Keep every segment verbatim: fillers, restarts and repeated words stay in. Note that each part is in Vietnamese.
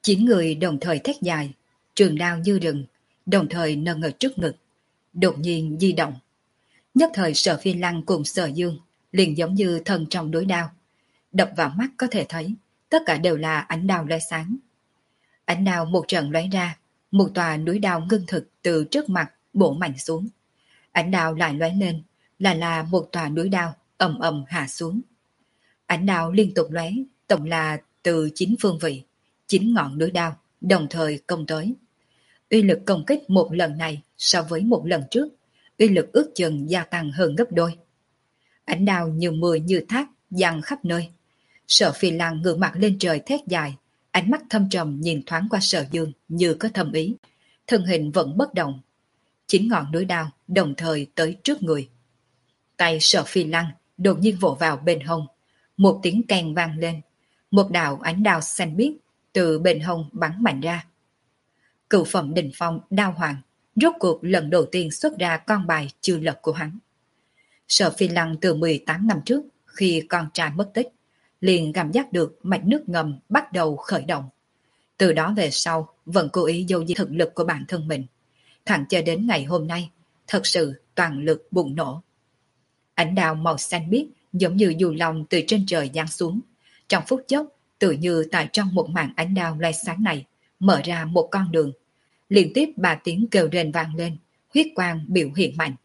Chín người đồng thời thét dài, trường đao như rừng, đồng thời nâng ở trước ngực, đột nhiên di động. Nhất thời Sở Phi Lăng cùng Sở Dương liền giống như thần trong đối đao, đập vào mắt có thể thấy tất cả đều là ánh đao lóe sáng. Ánh đao một trận lóe ra, một tòa núi đao ngưng thực từ trước mặt bổ mạnh xuống. Ánh đao lại lóe lên, là là một tòa núi đao ầm ầm hạ xuống. Ánh đao liên tục lóe, tổng là từ chín phương vị, chín ngọn núi đao đồng thời công tới. Uy lực công kích một lần này so với một lần trước, uy lực ước chừng gia tăng hơn gấp đôi. Ánh đao như mưa như thác giăng khắp nơi. Sở Phi Lăng ngửa mặt lên trời thét dài, ánh mắt thâm trầm nhìn thoáng qua Sở Dương như có thâm ý, thân hình vẫn bất động. Chín ngọn núi đao đồng thời tới trước người. Tay Sở Phi Lăng đột nhiên vỗ vào bên hông, một tiếng keng vang lên, một đạo ánh đao xanh biếc từ bên hông bắn mạnh ra. Cửu phẩm đỉnh phong đao hoàng rốt cuộc lần đầu tiên xuất ra con bài chưa lật của hắn. Sở Phi Lăng từ mười tám năm trước khi con trai mất tích, liền cảm giác được mạch nước ngầm bắt đầu khởi động. Từ đó về sau vẫn cố ý giấu giếm thực lực của bản thân mình, thẳng cho đến ngày hôm nay thật sự toàn lực bùng nổ. Ánh đao màu xanh biếc giống như dù lòng từ trên trời giáng xuống, trong phút chốc tự như tại trong một màn ánh đao loe sáng này mở ra một con đường. Liên tiếp ba tiếng kêu rền vang lên, huyết quang biểu hiện mạnh.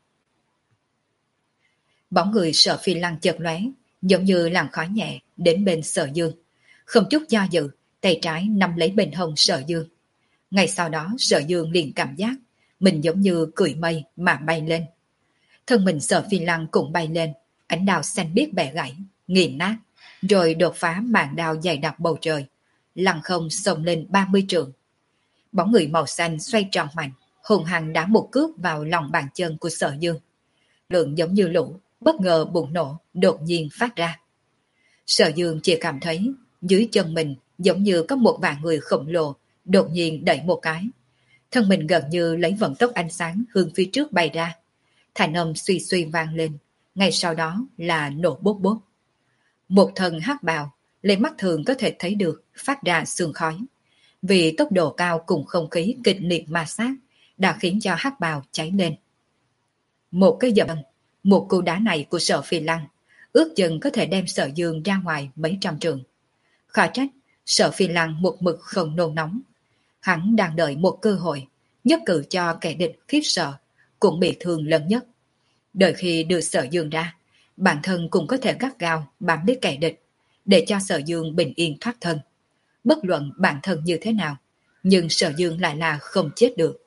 Bóng người Sở Phi Lăng chợt lóe, giống như làn khói nhẹ đến bên Sở Dương, không chút do dự, tay trái nắm lấy bên hông Sở Dương. Ngay sau đó Sở Dương liền cảm giác mình giống như cưỡi mây mà bay lên. Thân mình Sở Phi Lăng cũng bay lên, ánh đao xanh biếc bẻ gãy, nghiền nát, rồi đột phá màn đao dày đặc bầu trời, lăng không xông lên ba mươi trượng. Bóng người màu xanh xoay tròn mạnh, hùng hăng đá một cước vào lòng bàn chân của Sở Dương. Lượng giống như lũ bất ngờ bùng nổ đột nhiên phát ra. Sở Dương chỉ cảm thấy dưới chân mình giống như có một vạn người khổng lồ đột nhiên đẩy một cái. Thân mình gần như lấy vận tốc ánh sáng hướng phía trước bay ra. Thanh âm suy suy vang lên, ngay sau đó là nổ bốt bốt. Một thân hắc bào, lên mắt thường có thể thấy được phát ra sương khói. Vì tốc độ cao cùng không khí kịch liệt ma sát đã khiến cho hắc bào cháy lên. Một cái dậm, một cú đá này của Sở Phi Lăng ước chừng có thể đem Sở Dương ra ngoài mấy trăm trượng. Khó trách Sở Phi Lăng một mực không nôn nóng. Hắn đang đợi một cơ hội, nhất cử cho kẻ địch khiếp sợ, cũng bị thương lớn nhất. Đợi khi đưa Sở Dương ra, bản thân cũng có thể gắt gao bám lấy kẻ địch, để cho Sở Dương bình yên thoát thân. Bất luận bản thân như thế nào, nhưng Sở Dương lại là không chết được.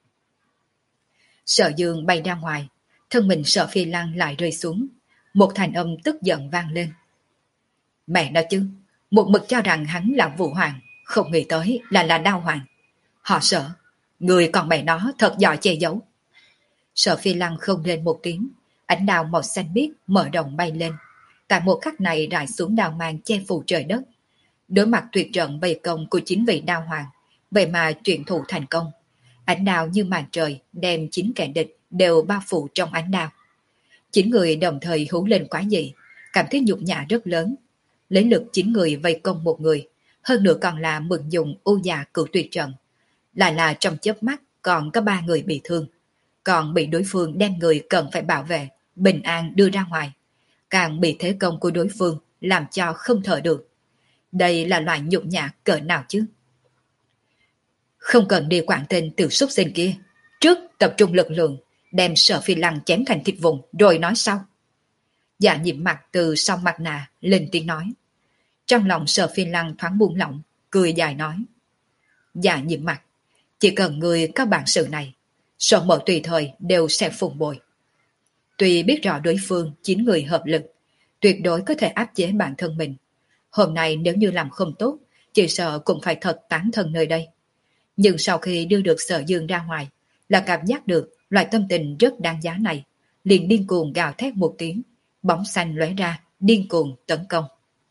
Sở Dương bay ra ngoài, thân mình Sở Phi Lăng lại rơi xuống. Một thanh âm tức giận vang lên. Mẹ nói chứ, một mực cho rằng hắn là Vũ Hoàng, không nghĩ tới là là Đao Hoàng. Họ Sở, người còn mẹ nó thật giỏi che giấu. Sở Phi Lăng không lên một tiếng, ánh đao màu xanh biếc mở rộng bay lên. Tại một khắc này rải xuống đao mang che phủ trời đất. Đối mặt tuyệt trận bày công của chính vị Đao Hoàng, vậy mà chuyển thủ thành công. Ánh đao như màn trời đem chín kẻ địch đều bao phủ trong ánh đao. Chín người đồng thời hú lên quá dị, cảm thấy nhục nhã rất lớn. Lấy lực chín người vây công một người, hơn nữa còn là mượn dùng u già cửu tuyệt trận. Lại là trong chớp mắt còn có ba người bị thương, còn bị đối phương đem người cần phải bảo vệ bình an đưa ra ngoài, càng bị thế công của đối phương làm cho không thở được. Đây là loại nhục nhã cỡ nào chứ? Không cần đi quản tên tiểu súc sinh kia, trước tập trung lực lượng đem Sở Phi Lăng chém thành thịt vụn rồi nói sau. Dạ Nhiệm Mặc từ sau mặt nạ lên tiếng nói. Trong lòng Sở Phi Lăng thoáng buông lỏng, cười dài nói. Dạ Nhiệm Mặc, chỉ cần người có bản sự này, sở mộ tùy thời đều sẽ phụng bồi. Tuy biết rõ đối phương chín người hợp lực, tuyệt đối có thể áp chế bản thân mình. Hôm nay nếu như làm không tốt, chỉ sợ cũng phải thật tán thân nơi đây. Nhưng sau khi đưa được Sở Dương ra ngoài, là cảm giác được loại tâm tình rất đáng giá này, liền điên cuồng gào thét một tiếng, bóng xanh lóe ra, điên cuồng tấn công.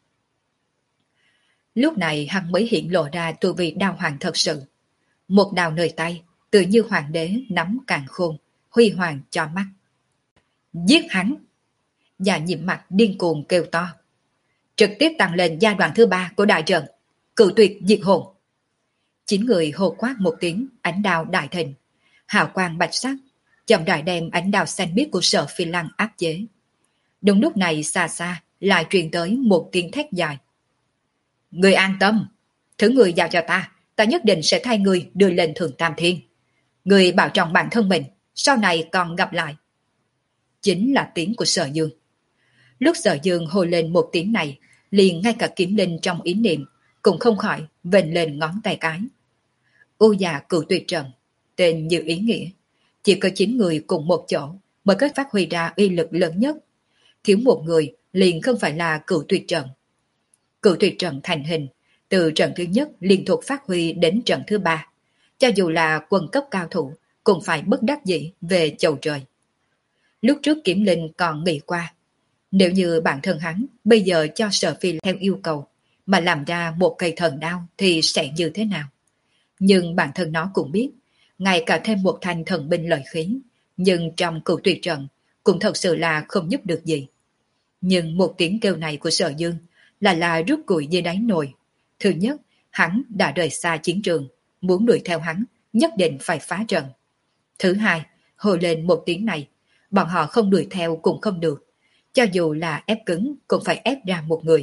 Lúc này hắn mới hiện lộ ra tu vị Đao Hoàng thật sự. Một đao nơi tay, tự như hoàng đế nắm càn khôn, huy hoàng cho mắt. Giết hắn! Dạ Nhiệm Mặc điên cuồng kêu to. Trực tiếp tăng lên giai đoạn thứ ba của đại trận, cự tuyệt diệt hồn. Chín người hô quát một tiếng, ánh đao đại thịnh, hào quang bạch sắc, chậm rãi đem ánh đao xanh biếc của Sở Phi Lăng áp chế. Đúng lúc này xa xa lại truyền tới một tiếng thét dài. Người an tâm, thứ người giao cho ta, ta nhất định sẽ thay người đưa lên Thượng Tam Thiên. Người bảo trọng bản thân mình, sau này còn gặp lại. Chính là tiếng của Sở Dương. Lúc Sở Dương hô lên một tiếng này, liền ngay cả kiếm linh trong ý niệm cũng không khỏi vênh lên ngón tay cái. U già cửu tuyệt trận, tên như ý nghĩa, chỉ có chín người cùng một chỗ mới có phát huy ra uy lực lớn nhất. Thiếu một người liền không phải là cửu tuyệt trận. Cửu tuyệt trận thành hình, từ trận thứ nhất liên tục phát huy đến trận thứ ba. Cho dù là quân cấp cao thủ, cũng phải bất đắc dĩ về chầu trời. Lúc trước Kiếm Linh còn nghĩ qua, nếu như bản thân hắn bây giờ cho Sở Phi theo yêu cầu mà làm ra một cây thần đao thì sẽ như thế nào. Nhưng bản thân nó cũng biết, ngay cả thêm một thanh thần binh lợi khí, nhưng trong cửu tuyệt trận cũng thật sự là không giúp được gì. Nhưng một tiếng kêu này của Sở Dương là là rút củi dưới đáy nồi. Thứ nhất, hắn đã rời xa chiến trường, muốn đuổi theo hắn, nhất định phải phá trận. Thứ hai, hồ lên một tiếng này, bọn họ không đuổi theo cũng không được. Cho dù là ép cứng, cũng phải ép ra một người.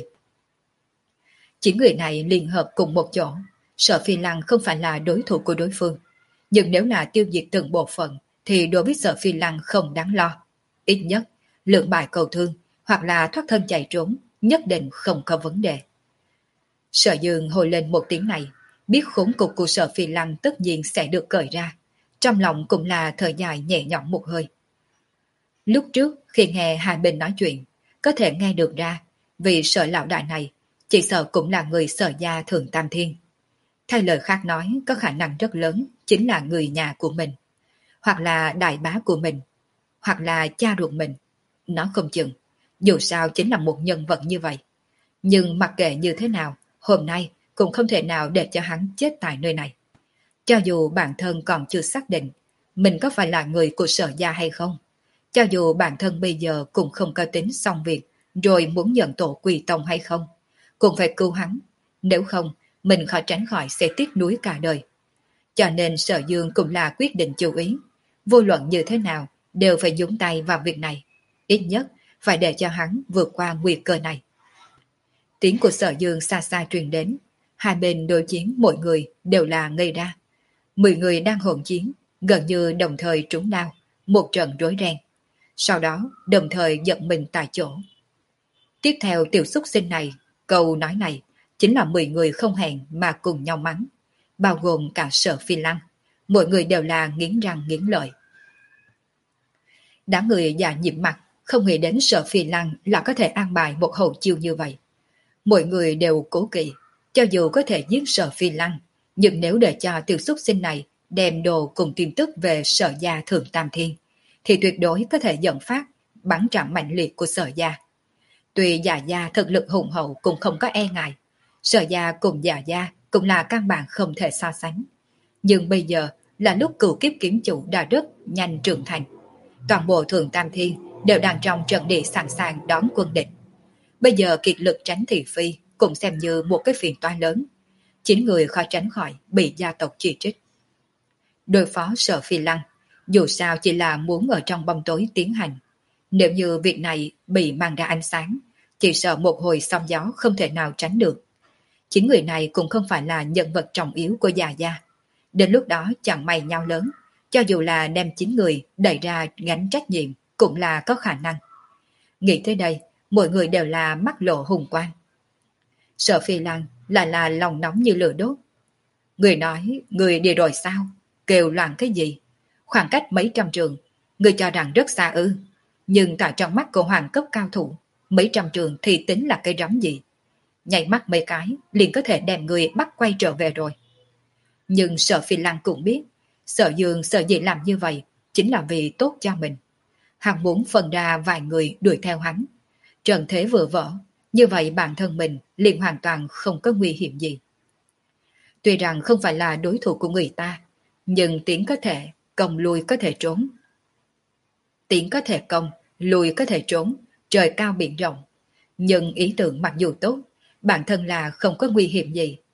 Chín người này liên hợp cùng một chỗ, Sở Phi Lăng không phải là đối thủ của đối phương. Nhưng nếu là tiêu diệt từng bộ phận, thì đối với Sở Phi Lăng không đáng lo. Ít nhất, lượng bại cầu thương, hoặc là thoát thân chạy trốn, nhất định không có vấn đề. Sở Dương hồi lên một tiếng này, biết khốn cục của Sở Phi Lăng tất nhiên sẽ được cởi ra. Trong lòng cũng là thở dài nhẹ nhõm một hơi. Lúc trước khi nghe hai bên nói chuyện, có thể nghe được ra, vì Sở lão đại này, chỉ sợ cũng là người Sở gia Thượng Tam Thiên. Thay lời khác nói, có khả năng rất lớn chính là người nhà của mình, hoặc là đại bá của mình, hoặc là cha ruột mình. Nó không chừng, dù sao chính là một nhân vật như vậy. Nhưng mặc kệ như thế nào, hôm nay cũng không thể nào để cho hắn chết tại nơi này. Cho dù bản thân còn chưa xác định mình có phải là người của Sở gia hay không, cho dù bản thân bây giờ cũng không có tính xong việc rồi muốn nhận tổ quỳ tông hay không, cũng phải cứu hắn, nếu không mình khó tránh khỏi sẽ tiếc nuối cả đời. Cho nên Sở Dương cũng là quyết định chú ý, vô luận như thế nào đều phải nhúng tay vào việc này, ít nhất phải để cho hắn vượt qua nguy cơ này. Tiếng của Sở Dương xa xa truyền đến, hai bên đối chiến mỗi người đều là ngây ra. Mười người đang hỗn chiến, gần như đồng thời trúng đao, một trận rối ren. Sau đó đồng thời giận mình tại chỗ. Tiếp theo tiểu xúc sinh này, câu nói này chính là mười người không hẹn mà cùng nhau mắng, bao gồm cả Sở Phi Lăng. Mỗi người đều là nghiến răng nghiến lợi. Đám người già nhịn mặt, không nghĩ đến Sở Phi Lăng là có thể an bài một hậu chiêu như vậy. Mỗi người đều cố kỵ, cho dù có thể giết Sở Phi Lăng, nhưng nếu để cho tiểu xúc sinh này đem đồ cùng tin tức về Sở gia Thượng Tam Thiên, thì tuyệt đối có thể dẫn phát bắn trạng mạnh liệt của Sở gia. Tuy Dạ gia thực lực hùng hậu cũng không có e ngại, Sở gia cùng Dạ gia cũng là căn bản không thể so sánh. Nhưng bây giờ là lúc cửu kiếp kiếm chủ đã rất nhanh trưởng thành. Toàn bộ Thượng Tam Thiên đều đang trong trận địa sẵn sàng đón quân địch. Bây giờ kiệt lực tránh thị phi cũng xem như một cái phiền toái lớn. Chín người khó tránh khỏi bị gia tộc chỉ trích. Đối phó Sở Phi Lăng, dù sao chỉ là muốn ở trong bóng tối tiến hành. Nếu như việc này bị mang ra ánh sáng, chỉ sợ một hồi sóng gió không thể nào tránh được. Chín người này cũng không phải là nhân vật trọng yếu của Dạ gia. Đến lúc đó chẳng may nhau lớn, cho dù là đem chín người đẩy ra gánh trách nhiệm cũng là có khả năng. Nghĩ tới đây, mỗi người đều là mắt lộ hùng quang. Sở Phi Lăng lại là lòng nóng như lửa đốt. Người nói, người đi rồi sao? Kêu loạn cái gì? Khoảng cách mấy trăm trường, người cho rằng rất xa ư. Nhưng tại trong mắt của hoàng cấp cao thủ, mấy trăm trường thì tính là cái rắm gì? Nhảy mắt mấy cái, liền có thể đem người bắt quay trở về rồi. Nhưng Sở Phi Lăng cũng biết, Sở Dương sợ gì làm như vậy, chính là vì tốt cho mình. Hắn muốn phân ra vài người đuổi theo hắn. Trận thế vừa vỡ, như vậy bản thân mình liền hoàn toàn không có nguy hiểm gì. Tuy rằng không phải là đối thủ của người ta, nhưng tiến có thể, công lui có thể trốn. Tiến có thể công, lui có thể trốn, trời cao biển rộng. Nhưng ý tưởng mặc dù tốt, bản thân là không có nguy hiểm gì.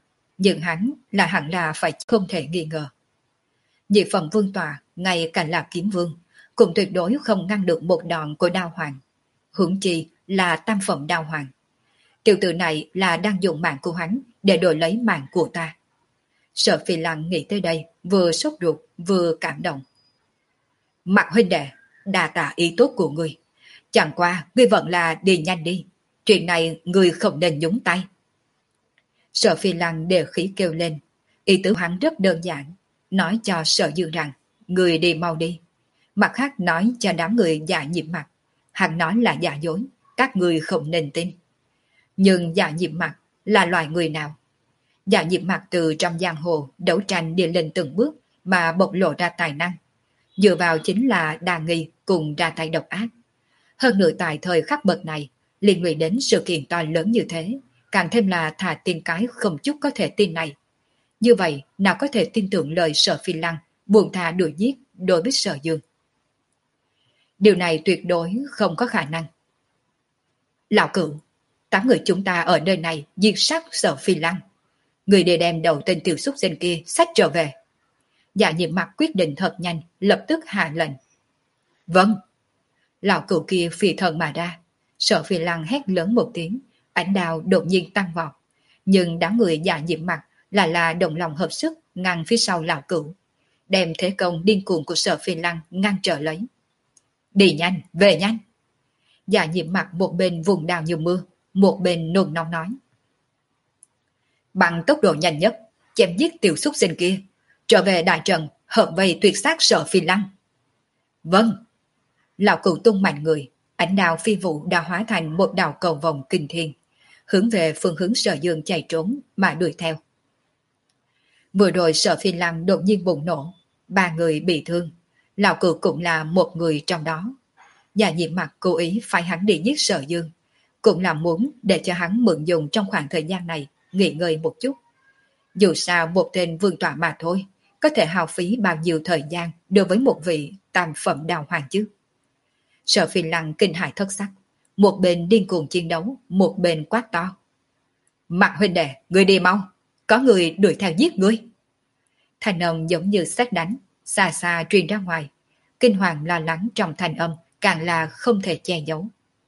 nhưng hắn là hẳn là phải không thể nghi ngờ. Nhị phẩm vương tòa, ngay cả là kiếm vương, cũng tuyệt đối không ngăn được một đòn của đao hoàng. Huống chi là tam phẩm đao hoàng. Tiểu tử này là đang dùng mạng của hắn để đổi lấy mạng của ta. Sở Phi Lăng nghĩ tới đây, vừa sốt ruột, vừa cảm động. Mặt huynh đệ, đa tạ ý tốt của ngươi. Chẳng qua, ngươi vẫn là đi nhanh đi. Chuyện này ngươi không nên nhúng tay. Sở Phi Lăng đều khí kêu lên. Ý tứ hắn rất đơn giản. Nói cho Sở Dương rằng, ngươi đi mau đi. Mặt khác nói cho đám người giả nhiệm mặt. Hắn nói là giả dối, các ngươi không nên tin. Nhưng giả nhiệm mặt là loài người nào? Giả nhiệm mặt từ trong giang hồ đấu tranh đi lên từng bước mà bộc lộ ra tài năng. Dựa vào chính là đa nghi cùng ra tay độc ác. Hơn nữa tại thời khắc bậc này, liên lụy đến sự kiện to lớn như thế, càng thêm là thà tin cái không chút có thể tin này. Như vậy, nào có thể tin tưởng lời Sở Phi Lăng buông tha đuổi giết đối với Sở Dương. Điều này tuyệt đối không có khả năng. Lão cửu, tám người chúng ta ở nơi này diệt sát Sở Phi Lăng. Người để đem đầu tên tiểu xúc sinh kia xách trở về. Dạ nhiệm mặt quyết định thật nhanh, lập tức hạ lệnh. Vâng. Lão cửu kia phi thần mà ra. Sở Phi Lăng hét lớn một tiếng, ánh đao đột nhiên tăng vọt. Nhưng đám người dạ nhiệm mặt là là đồng lòng hợp sức ngăn phía sau lão cửu, đem thế công điên cuồng của Sở Phi Lăng ngăn trở lấy. Đi nhanh, về nhanh. Dạ nhiệm mặt một bên vùng đào như mưa, một bên nôn nóng nói. Bằng tốc độ nhanh nhất, chém giết tiểu xúc sinh kia, trở về đại trận, hợp vây tuyệt sát Sở Phi Lăng. Vâng. Lão cửu tung mạnh người, ánh đào phi vụ đã hóa thành một đạo cầu vòng kinh thiên, hướng về phương hướng Sở Dương chạy trốn mà đuổi theo. Vừa rồi Sở Phi Lăng đột nhiên bùng nổ, ba người bị thương, lão cửu cũng là một người trong đó. Dạ nhiệm mặt cố ý phải hắn đi giết Sở Dương, cũng là muốn để cho hắn mượn dùng trong khoảng thời gian này nghỉ ngơi một chút. Dù sao một tên vương tọa mà thôi, có thể hao phí bao nhiêu thời gian đối với một vị tam phẩm đào hoàng chứ. Sở Phi Lăng kinh hãi thất sắc, một bên điên cuồng chiến đấu, một bên quát to. Mặt huynh đệ, người đi mau, có người đuổi theo giết ngươi. Thanh âm giống như sét đánh, xa xa truyền ra ngoài, kinh hoàng lo lắng trong thanh âm càng là không thể che giấu.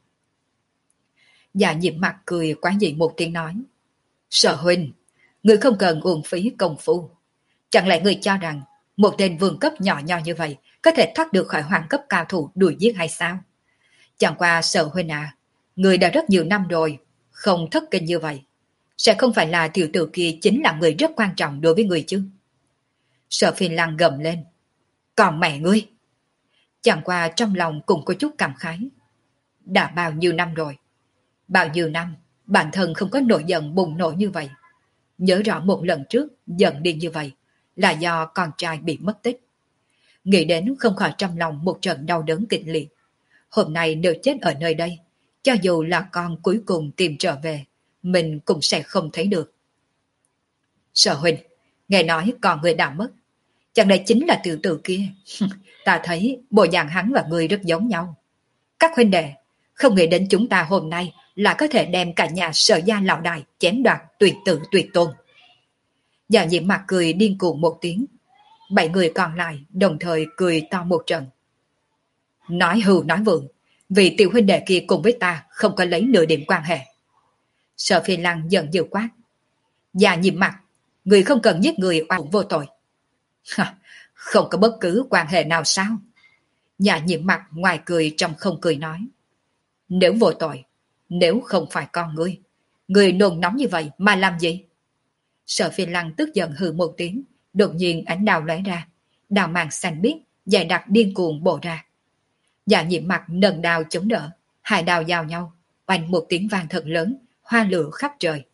Dạ nhiệm mặt cười quán dị một tiếng nói. Sở huynh, người không cần uổng phí công phu. Chẳng lẽ người cho rằng một tên vương cấp nhỏ nhỏ như vậy có thể thoát được khỏi hoàng cấp cao thủ đuổi giết hay sao? Chẳng qua Sở huynh à, người đã rất nhiều năm rồi, không thất kinh như vậy. Sẽ không phải là tiểu tử kia chính là người rất quan trọng đối với người chứ? Sở Phi Lăng gầm lên. Còn mẹ ngươi! Chẳng qua trong lòng cũng có chút cảm khái. Đã bao nhiêu năm rồi. Bao nhiêu năm, bản thân không có nổi giận bùng nổ như vậy. Nhớ rõ một lần trước, giận đi như vậy, là do con trai bị mất tích. Nghĩ đến không khỏi trong lòng một trận đau đớn kịch liệt. Hôm nay nếu chết ở nơi đây, cho dù là con cuối cùng tìm trở về, mình cũng sẽ không thấy được. Sở huynh, nghe nói còn người đã mất. Chẳng lẽ chính là tiểu tử kia? Ta thấy bộ dạng hắn và người rất giống nhau. Các huynh đệ, không nghĩ đến chúng ta hôm nay là có thể đem cả nhà Sở gia lão đại chém đoạt tuyệt tử tuyệt tôn. Dạ nhiệm mặt cười điên cuồng một tiếng. Bảy người còn lại đồng thời cười to một trận. Nói hưu nói vượng, vì tiểu huynh đệ kia cùng với ta không có lấy nửa điểm quan hệ. Sở Phi Lăng giận dữ quát. Dạ nhiệm mặt, người không cần giết người oan vô tội. Không có bất cứ quan hệ nào sao? Dạ nhiệm mặt ngoài cười trong không cười nói. Nếu vô tội, nếu không phải con ngươi, người nôn nóng như vậy mà làm gì? Sở Phi Lăng tức giận hừ một tiếng, đột nhiên ánh đào lóe ra, đào màng xanh biếc, dài đặc điên cuồng bổ ra. Dạ nhiệm mặt nâng đào chống đỡ, hai đào giao nhau, oanh một tiếng vang thật lớn, hoa lửa khắp trời.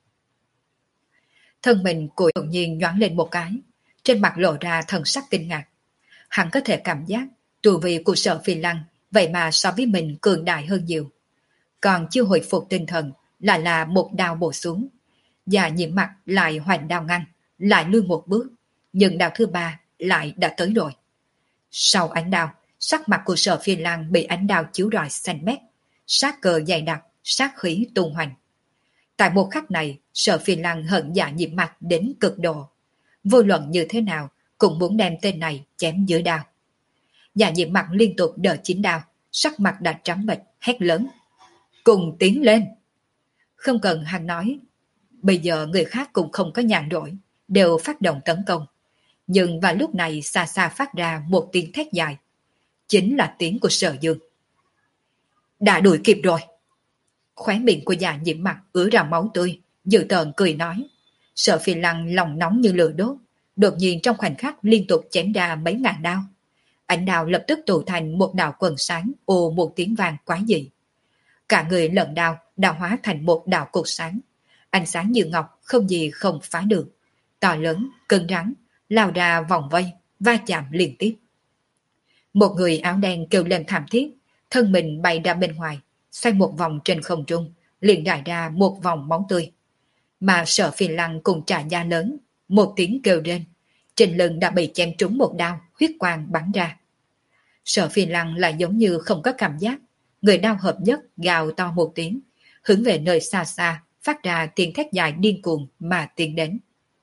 Thân mình của đột nhiên nhoáng lên một cái, trên mặt lộ ra thần sắc kinh ngạc. Hắn có thể cảm giác tu vi của Sở Phi Lăng vậy mà so với mình cường đại hơn nhiều. Còn chưa hồi phục tinh thần là là một đao bổ xuống. Dạ nhiệm mặt lại hoành đao ngăn, lại lui một bước, nhưng đao thứ ba lại đã tới rồi. Sau ánh đao, sắc mặt của Sở Phi Lăng bị ánh đao chiếu rọi xanh mét, sát cờ dày đặc, sát khí tung hoành. Tại một khắc này, Sở Phi Lăng hận Dạ Nhiễm Mặt đến cực độ. Vô luận như thế nào, cũng muốn đem tên này chém dưới đao. Dạ Nhiễm Mặt liên tục đỡ chín đao, sắc mặt đã trắng bệch, hét lớn. Cùng tiến lên! Không cần hắn nói, bây giờ người khác cũng không có nhàn rỗi, đều phát động tấn công. Nhưng vào lúc này xa xa phát ra một tiếng thét dài. Chính là tiếng của Sở Dương. Đã đuổi kịp rồi. Khóe miệng của Dạ Nhiễm Mặt ứa ra máu tươi, dự tợn cười nói. Sở Phi Lăng lòng nóng như lửa đốt, đột nhiên trong khoảnh khắc liên tục chém ra mấy ngàn đao. Ánh đao lập tức tụ thành một đạo quần sáng, ồ một tiếng vàng quái dị. Cả người lẫn đao đã hóa thành một đạo cột sáng. Ánh sáng như ngọc, không gì không phá được. To lớn, cứng rắn, lao ra vòng vây, va chạm liên tiếp. Một người áo đen kêu lên thảm thiết, thân mình bay ra bên ngoài, xoay một vòng trên không trung, liền đại ra một vòng máu tươi. Mà Sở Phi Lăng cùng trả da lớn, một tiếng kêu lên, trên lưng đã bị chém trúng một đao, huyết quang bắn ra. Sở Phi Lăng lại giống như không có cảm giác, người đao hợp nhất gào to một tiếng, hướng về nơi xa xa, phát ra tiếng thét dài điên cuồng mà tiến đến.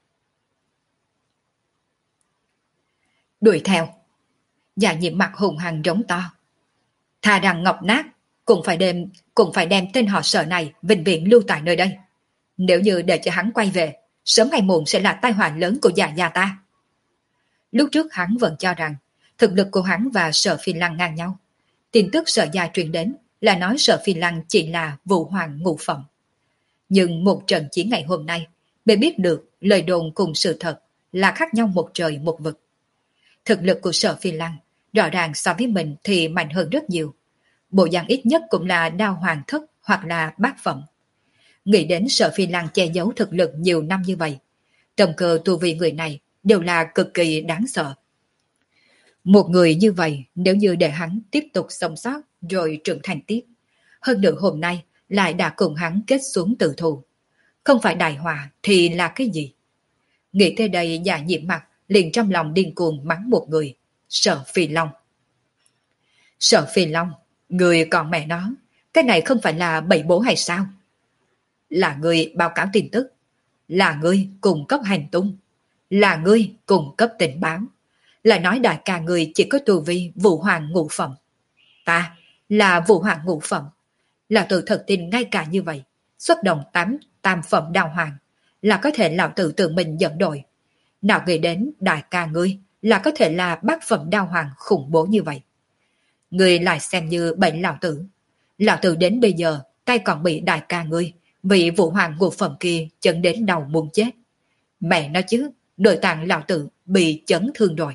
Đuổi theo. Dạ Nhiễm Mặt hùng hăng rống to. Thà rằng ngọc nát, cũng phải đem, cũng phải đem tên họ Sở này vĩnh viễn lưu tại nơi đây. Nếu như để cho hắn quay về, sớm ngày muộn sẽ là tai họa lớn của dạ gia ta. Lúc trước hắn vẫn cho rằng thực lực của hắn và Sở Phi Lăng ngang nhau. Tin tức Sở gia truyền đến là nói Sở Phi Lăng chỉ là vụ hoàng ngũ phẩm. Nhưng một trận chiến ngày hôm nay mới biết được lời đồn cùng sự thật là khác nhau một trời một vực. Thực lực của Sở Phi Lăng rõ ràng so với mình thì mạnh hơn rất nhiều. Bộ dạng ít nhất cũng là đao hoàng thất hoặc là bát phẩm. Nghĩ đến Sở Phi Lăng che giấu thực lực nhiều năm như vậy, tâm cơ tu vi người này đều là cực kỳ đáng sợ. Một người như vậy nếu như để hắn tiếp tục sống sót rồi trưởng thành tiếp, hơn nữa hôm nay lại đã cùng hắn kết xuống tử thù. Không phải đại họa thì là cái gì? Nghĩ tới đây Dạ Nhiễm Mặt liền trong lòng điên cuồng mắng một người, Sở Phi Long. Sở Phi Long, người còn mẹ nó, cái này không phải là bậy bố hay sao? Là người báo cáo tin tức, là người cung cấp hành tung, là người cung cấp tình báo, lại nói đại ca người chỉ có tu vi vũ hoàng ngũ phẩm. Ta là vũ hoàng ngũ phẩm, lão tử thật tin ngay cả như vậy, xuất động tám tam phẩm đào hoàng, là có thể lão tử tự mình dẫn đội. Nào nghĩ đến đại ca ngươi là có thể là bát phẩm đao hoàng khủng bố như vậy. Ngươi lại xem như bệnh lão tử. Lão tử đến bây giờ tay còn bị đại ca ngươi bị vũ hoàng ngũ phẩm kia chấn đến đầu muốn chết. Mẹ nói chứ, nội tạng lão tử bị chấn thương rồi.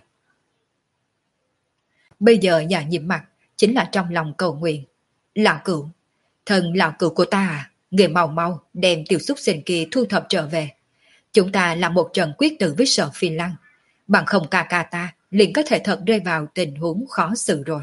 Bây giờ Dạ Nhiễm Mặt chính là trong lòng cầu nguyện. Lão cửu, thần lão cửu của ta à, người mau mau đem tiểu xúc sinh kia thu thập trở về. Chúng ta làm một trận quyết tử với Sở Phi Lăng, bằng không ca ca ta liền có thể thật rơi vào tình huống khó xử rồi.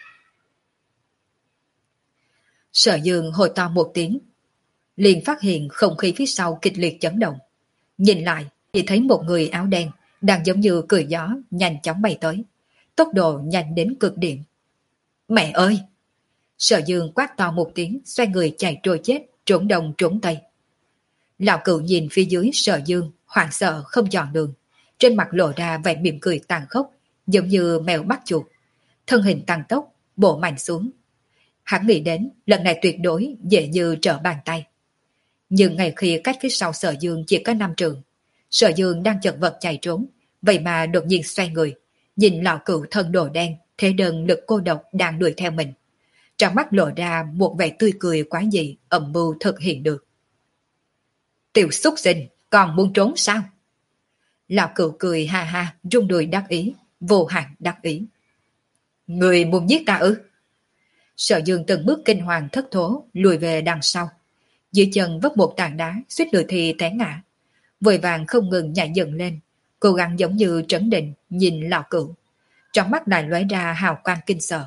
Sở Dương hồi to một tiếng, liền phát hiện không khí phía sau kịch liệt chấn động. Nhìn lại, chỉ thấy một người áo đen đang giống như cười gió nhanh chóng bay tới, tốc độ nhanh đến cực điểm. Mẹ ơi! Sở Dương quát to một tiếng, xoay người chạy trôi chết, trốn đông trốn tây. Lão cửu nhìn phía dưới Sở Dương, hoảng sợ không chọn đường, trên mặt lộ ra vẻ mỉm cười tàn khốc, giống như mèo bắt chuột. Thân hình tăng tốc, bổ mạnh xuống. Hắn nghĩ đến lần này tuyệt đối dễ như trở bàn tay. Nhưng ngay khi cách phía sau Sở Dương chỉ có năm trường, Sở Dương đang chật vật chạy trốn, vậy mà đột nhiên xoay người, nhìn lão cửu thân đồ đen, thế đơn lực cô độc đang đuổi theo mình. Trong mắt lộ ra một vẻ tươi cười quái dị, âm mưu thực hiện được. Tiểu xúc sinh, còn muốn trốn sao? Lão cửu cười ha ha, rung đùi đắc ý, vô hạn đắc ý. Người muốn giết ta ư? Sở Dương từng bước kinh hoàng thất thố, lùi về đằng sau. Dưới chân vấp một tảng đá, suýt nữa thì té ngã. Vội vàng không ngừng nhảy dựng lên, cố gắng giống như trấn định, nhìn lão cửu. Trong mắt lại lóe ra hào quang kinh sợ.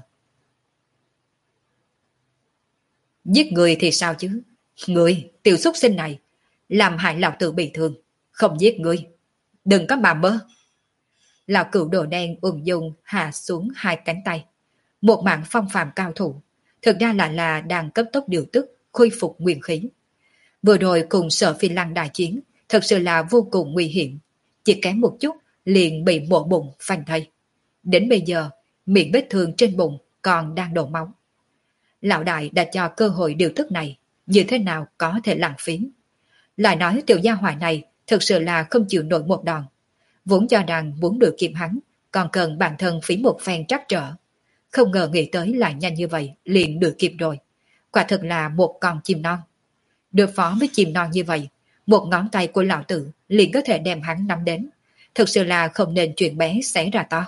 Giết người thì sao chứ? Người, tiểu xúc sinh này, làm hại lão tử bị thương, không giết ngươi. Đừng có mà mơ. Lão cửu đồ đen ung dung hạ xuống hai cánh tay. Một mạng phong phàm cao thủ, thực ra là là đang cấp tốc điều tức, khôi phục nguyên khí. Vừa rồi cùng Sở Phi Lăng đại chiến, thật sự là vô cùng nguy hiểm. Chỉ kém một chút, liền bị mổ bụng phanh thây. Đến bây giờ, miệng vết thương trên bụng còn đang đổ máu. Lão đại đã cho cơ hội điều tức này, như thế nào có thể lãng phí. Lại nói tiểu gia hỏa này thực sự là không chịu nổi một đòn. Vốn cho rằng muốn đuổi kịp hắn, còn cần bản thân phí một phen trắc trở. Không ngờ nghĩ tới lại nhanh như vậy, liền đuổi kịp rồi. Quả thực là một con chim non. Đối phó với chim non như vậy, một ngón tay của lão tử liền có thể đem hắn nắm đến. Thực sự là không nên chuyện bé xảy ra to.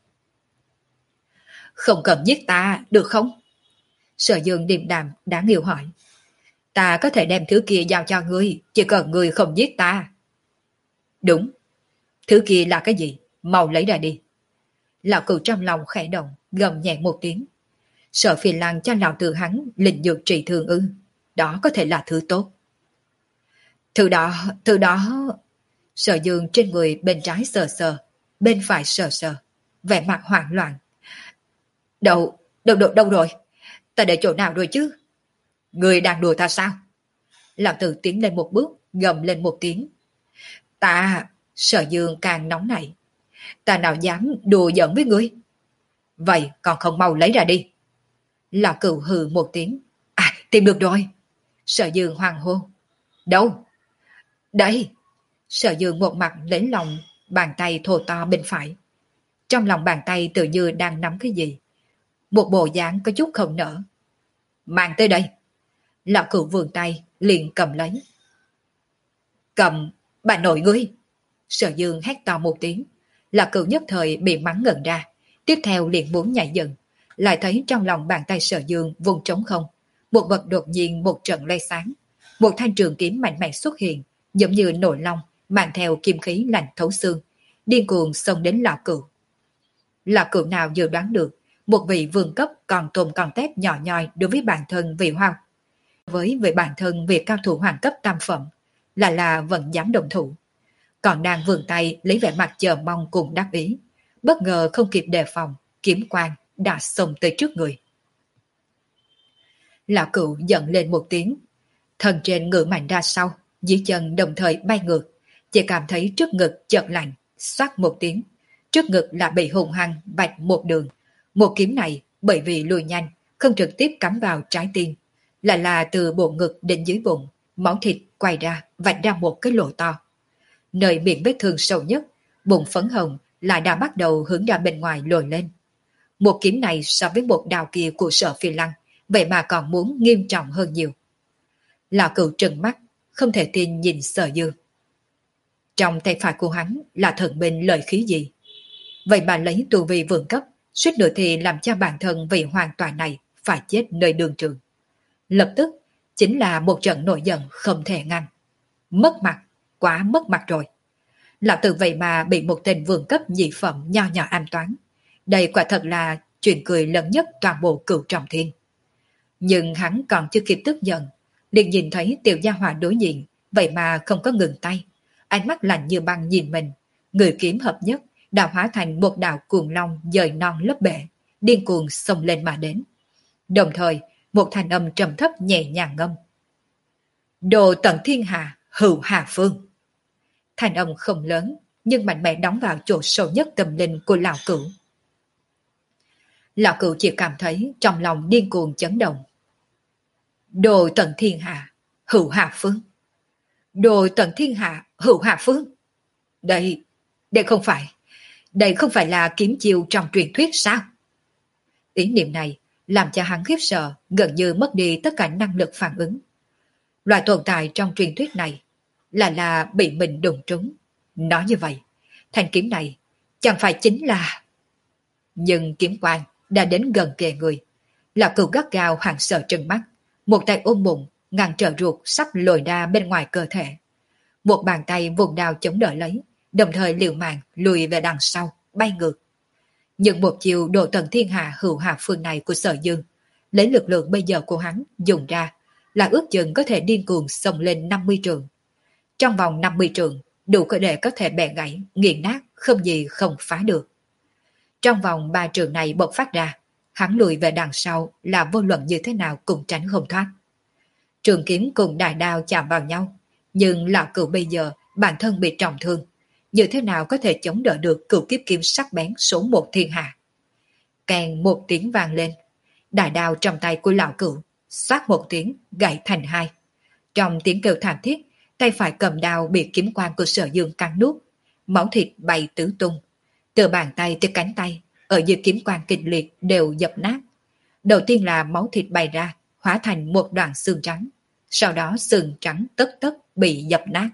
Không cần giết ta, được không? Sở Dương điềm đạm đáng yêu hỏi. Ta có thể đem thứ kia giao cho ngươi, chỉ cần ngươi không giết ta. Đúng. Thứ kia là cái gì? Mau lấy ra đi. Lão cửu trong lòng khẽ động, gầm nhẹ một tiếng. Sở Phi Lăng cho lão tử hắn linh dược trị thương ư. Đó có thể là thứ tốt. Thứ đó, thứ đó... Sở Dương trên người bên trái sờ sờ, bên phải sờ sờ, vẻ mặt hoảng loạn. Đâu, đâu, đâu, đâu rồi? Ta để chỗ nào rồi chứ? Người đang đùa ta sao? Lão tử tiến lên một bước, gầm lên một tiếng. Ta, Sở Dương càng nóng nảy. Ta nào dám đùa giỡn với ngươi? Vậy còn không mau lấy ra đi. Lão cửu hừ một tiếng. À, tìm được rồi. Sở Dương hoang hô. Đâu? Đây. Sở Dương một mặt lấy lòng bàn tay thô to bên phải. Trong lòng bàn tay tự như đang nắm cái gì. Một bộ dáng có chút không nở. Mang tới đây. Lão cửu vươn tay liền cầm lấy. Cầm, bà nội ngươi. Sở Dương hét to một tiếng. Lão cửu nhất thời bị mắng ngẩn ra. Tiếp theo liền muốn nhảy dựng. Lại thấy trong lòng bàn tay Sở Dương vùng trống không. Một vật đột nhiên một trận lay sáng. Một thanh trường kiếm mạnh mẽ xuất hiện, giống như nổi long, mang theo kim khí lạnh thấu xương, điên cuồng xông đến lão cửu. Lão cửu nào dự đoán được, một vị vương cấp còn tồn còn tép nhỏ nhoi đối với bản thân vị hoang. Với vị bản thân vị cao thủ hoàng cấp tam phẩm, là là vẫn dám động thủ. Còn đang vươn tay lấy vẻ mặt chờ mong cùng đáp ý. Bất ngờ không kịp đề phòng, kiếm quang đã xông tới trước người. Lão cửu giận lên một tiếng, thân trên ngựa mạnh ra sau, dưới chân đồng thời bay ngược, chỉ cảm thấy trước ngực chợt lạnh, xoát một tiếng, trước ngực là bị hùng hăng vạch một đường. Một kiếm này bởi vì lùi nhanh, không trực tiếp cắm vào trái tim, lại là từ bộ ngực đến dưới bụng, máu thịt quay ra, vạch ra một cái lỗ to. Nơi miệng vết thương sâu nhất, bụng phấn hồng lại đã bắt đầu hướng ra bên ngoài lồi lên. Một kiếm này so với một đao kia của Sở Phi Lăng, vậy mà còn muốn nghiêm trọng hơn nhiều. Lão cửu trừng mắt, không thể tin nhìn Sở Dương. Trong tay phải của hắn là thần binh lợi khí gì? Vậy mà lấy tu vi vượng cấp, suýt nữa thì làm cho bản thân vị hoàn toàn này phải chết nơi đường trường. Lập tức chính là một trận nổi giận không thể ngăn. Mất mặt, quá mất mặt rồi. Lão tử vậy mà bị một tên vượng cấp nhị phẩm nho nhỏ an toán. Đây quả thật là chuyện cười lớn nhất toàn bộ Cửu Trọng Thiên. Nhưng hắn còn chưa kịp tức giận, liền nhìn thấy tiểu gia hỏa đối diện, vậy mà không có ngừng tay. Ánh mắt lạnh như băng nhìn mình, người kiếm hợp nhất, đào hóa thành một đạo cuồng long dời non lấp bể, điên cuồng xông lên mà đến. Đồng thời, một thanh âm trầm thấp nhẹ nhàng ngâm. Đồ tận thiên hạ, hữu hà phương. Thanh âm không lớn, nhưng mạnh mẽ đóng vào chỗ sâu nhất tâm linh của lão cửu. Lão cửu chỉ cảm thấy trong lòng điên cuồng chấn động. Đồ tận thiên hạ, hữu hà phương. Đồ tận thiên hạ, hữu hà phương. Đây, đây không phải, đây không phải là kiếm chiêu trong truyền thuyết sao? Ý niệm này làm cho hắn khiếp sợ, gần như mất đi tất cả năng lực phản ứng. Loại tồn tại trong truyền thuyết này là là bị mình đụng trúng. Nói như vậy, thanh kiếm này chẳng phải chính là... Nhưng kiếm quang đã đến gần kề người. Lão cửu gắt gao hoảng sợ trừng mắt, một tay ôm bụng, ngăn trở ruột sắp lồi ra bên ngoài cơ thể. Một bàn tay vùng đao chống đỡ lấy, đồng thời liều mạng lùi về đằng sau, bay ngược. Nhưng một chiều độ tận thiên hạ hữu hạ phương này của Sở Dương, lấy lực lượng bây giờ của hắn dùng ra, là ước chừng có thể điên cuồng xông lên năm mươi trường. Trong vòng năm mươi trường, đủ cơ để có thể bẻ gãy, nghiền nát, không gì không phá được. Trong vòng ba trường này bộc phát ra, hắn lùi về đằng sau là vô luận như thế nào cũng tránh không thoát. Trường kiếm cùng đại đao chạm vào nhau, nhưng lão cửu bây giờ bản thân bị trọng thương, như thế nào có thể chống đỡ được cửu kiếp kiếm sắc bén số một thiên hạ. Càng một tiếng vang lên, đại đao trong tay của lão cửu xoát một tiếng gãy thành hai. Trong tiếng kêu thảm thiết, tay phải cầm đao bị kiếm quang của Sở Dương cắn nuốt, máu thịt bay tứ tung. Từ bàn tay tới cánh tay, ở dưới kiếm quang kịch liệt đều dập nát. Đầu tiên là máu thịt bay ra, hóa thành một đoạn xương trắng. Sau đó xương trắng tất tất bị dập nát.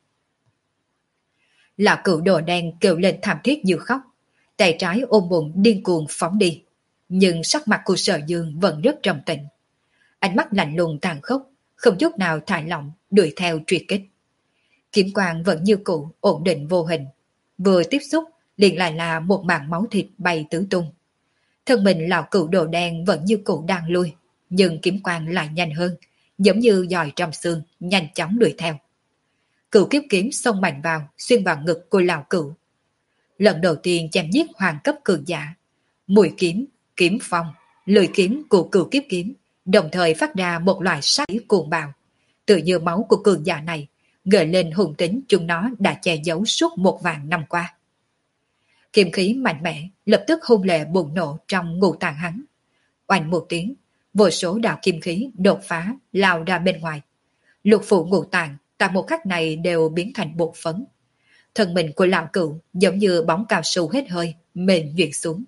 Lão cửu đồ đen kêu lên thảm thiết như khóc, tay trái ôm bụng điên cuồng phóng đi. Nhưng sắc mặt của Sở Dương vẫn rất trầm tĩnh. Ánh mắt lạnh lùng tàn khốc, không chút nào thả lỏng đuổi theo truy kích. Kiếm quang vẫn như cũ, ổn định vô hình. Vừa tiếp xúc liền lại là một mảng máu thịt bay tứ tung. Thân mình lão cửu đồ đen vẫn như cũ đang lui, nhưng kiếm quang lại nhanh hơn, giống như dòi trong xương, nhanh chóng đuổi theo. Cửu kiếp kiếm xông mạnh vào, xuyên vào ngực của lão cửu. Lần đầu tiên chém giết hoàng cấp cường giả, mũi kiếm, kiếm phong, lưỡi kiếm của cửu kiếp kiếm đồng thời phát ra một loại sát ý cuồng bạo, tự như máu của cường giả này gợi lên hung tính chúng nó đã che giấu suốt một vạn năm qua. Kiếm khí mạnh mẽ lập tức hung lệ bùng nổ trong ngũ tạng hắn. Oanh một tiếng, vô số đạo kim khí đột phá lao ra bên ngoài. Lục phủ ngũ tạng tại một khắc này đều biến thành bột phấn. Thân mình của lão cửu giống như bóng cao su hết hơi, mềm nhuyễn xuống.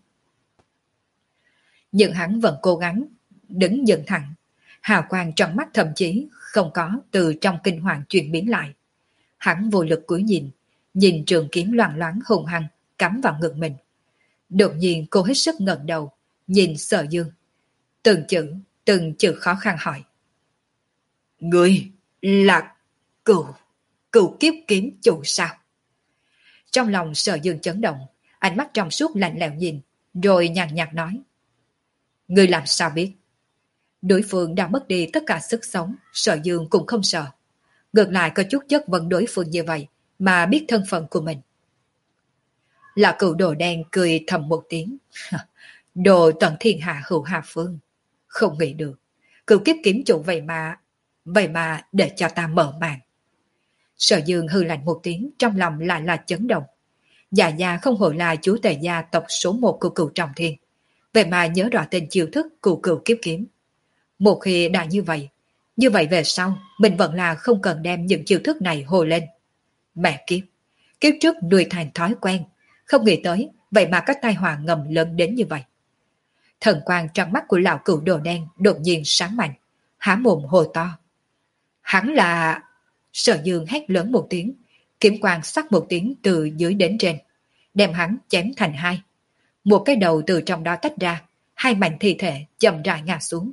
Nhưng hắn vẫn cố gắng đứng dựng thẳng. Hào quang trong mắt thậm chí không có từ trong kinh hoàng chuyển biến lại. Hắn vô lực cúi nhìn, nhìn trường kiếm loạng loáng hùng hăng cắm vào ngực mình. Đột nhiên cô hết sức ngẩng đầu, nhìn Sở Dương. Từng chữ, từng chữ khó khăn hỏi. Người là cửu, cửu kiếp kiếm chủ sao? Trong lòng Sở Dương chấn động, ánh mắt trong suốt lạnh lẽo nhìn, rồi nhàn nhạt nói. Người làm sao biết? Đối phương đã mất đi tất cả sức sống, Sở Dương cũng không sợ. Ngược lại có chút chất vấn đối phương như vậy, mà biết thân phận của mình. Là cửu đồ đen cười thầm một tiếng. Đồ tận thiên hạ hữu hạ phương. Không nghĩ được, cửu kiếp kiếm chủ vậy mà, vậy mà để cho ta mở màn. Sở Dương hư lạnh một tiếng, trong lòng lại là chấn động. Dạ gia không hổ là chúa tể gia tộc số một của cửu trọng thiên. Vậy mà nhớ rõ tên chiêu thức của cửu kiếp kiếm. Một khi đã như vậy, như vậy về sau, mình vẫn là không cần đem những chiêu thức này hồ lên. Mẹ kiếp, kiếp trước nuôi thành thói quen, không nghĩ tới, vậy mà các tai họa ngầm lớn đến như vậy. Thần quang trong mắt của lão cửu đồ đen đột nhiên sáng mạnh, há mồm hồ to. Hắn là... Sở Dương hét lớn một tiếng, kiếm quang sắc một tiếng từ dưới đến trên, đem hắn chém thành hai. Một cái đầu từ trong đó tách ra, hai mảnh thi thể chậm rãi ngã xuống.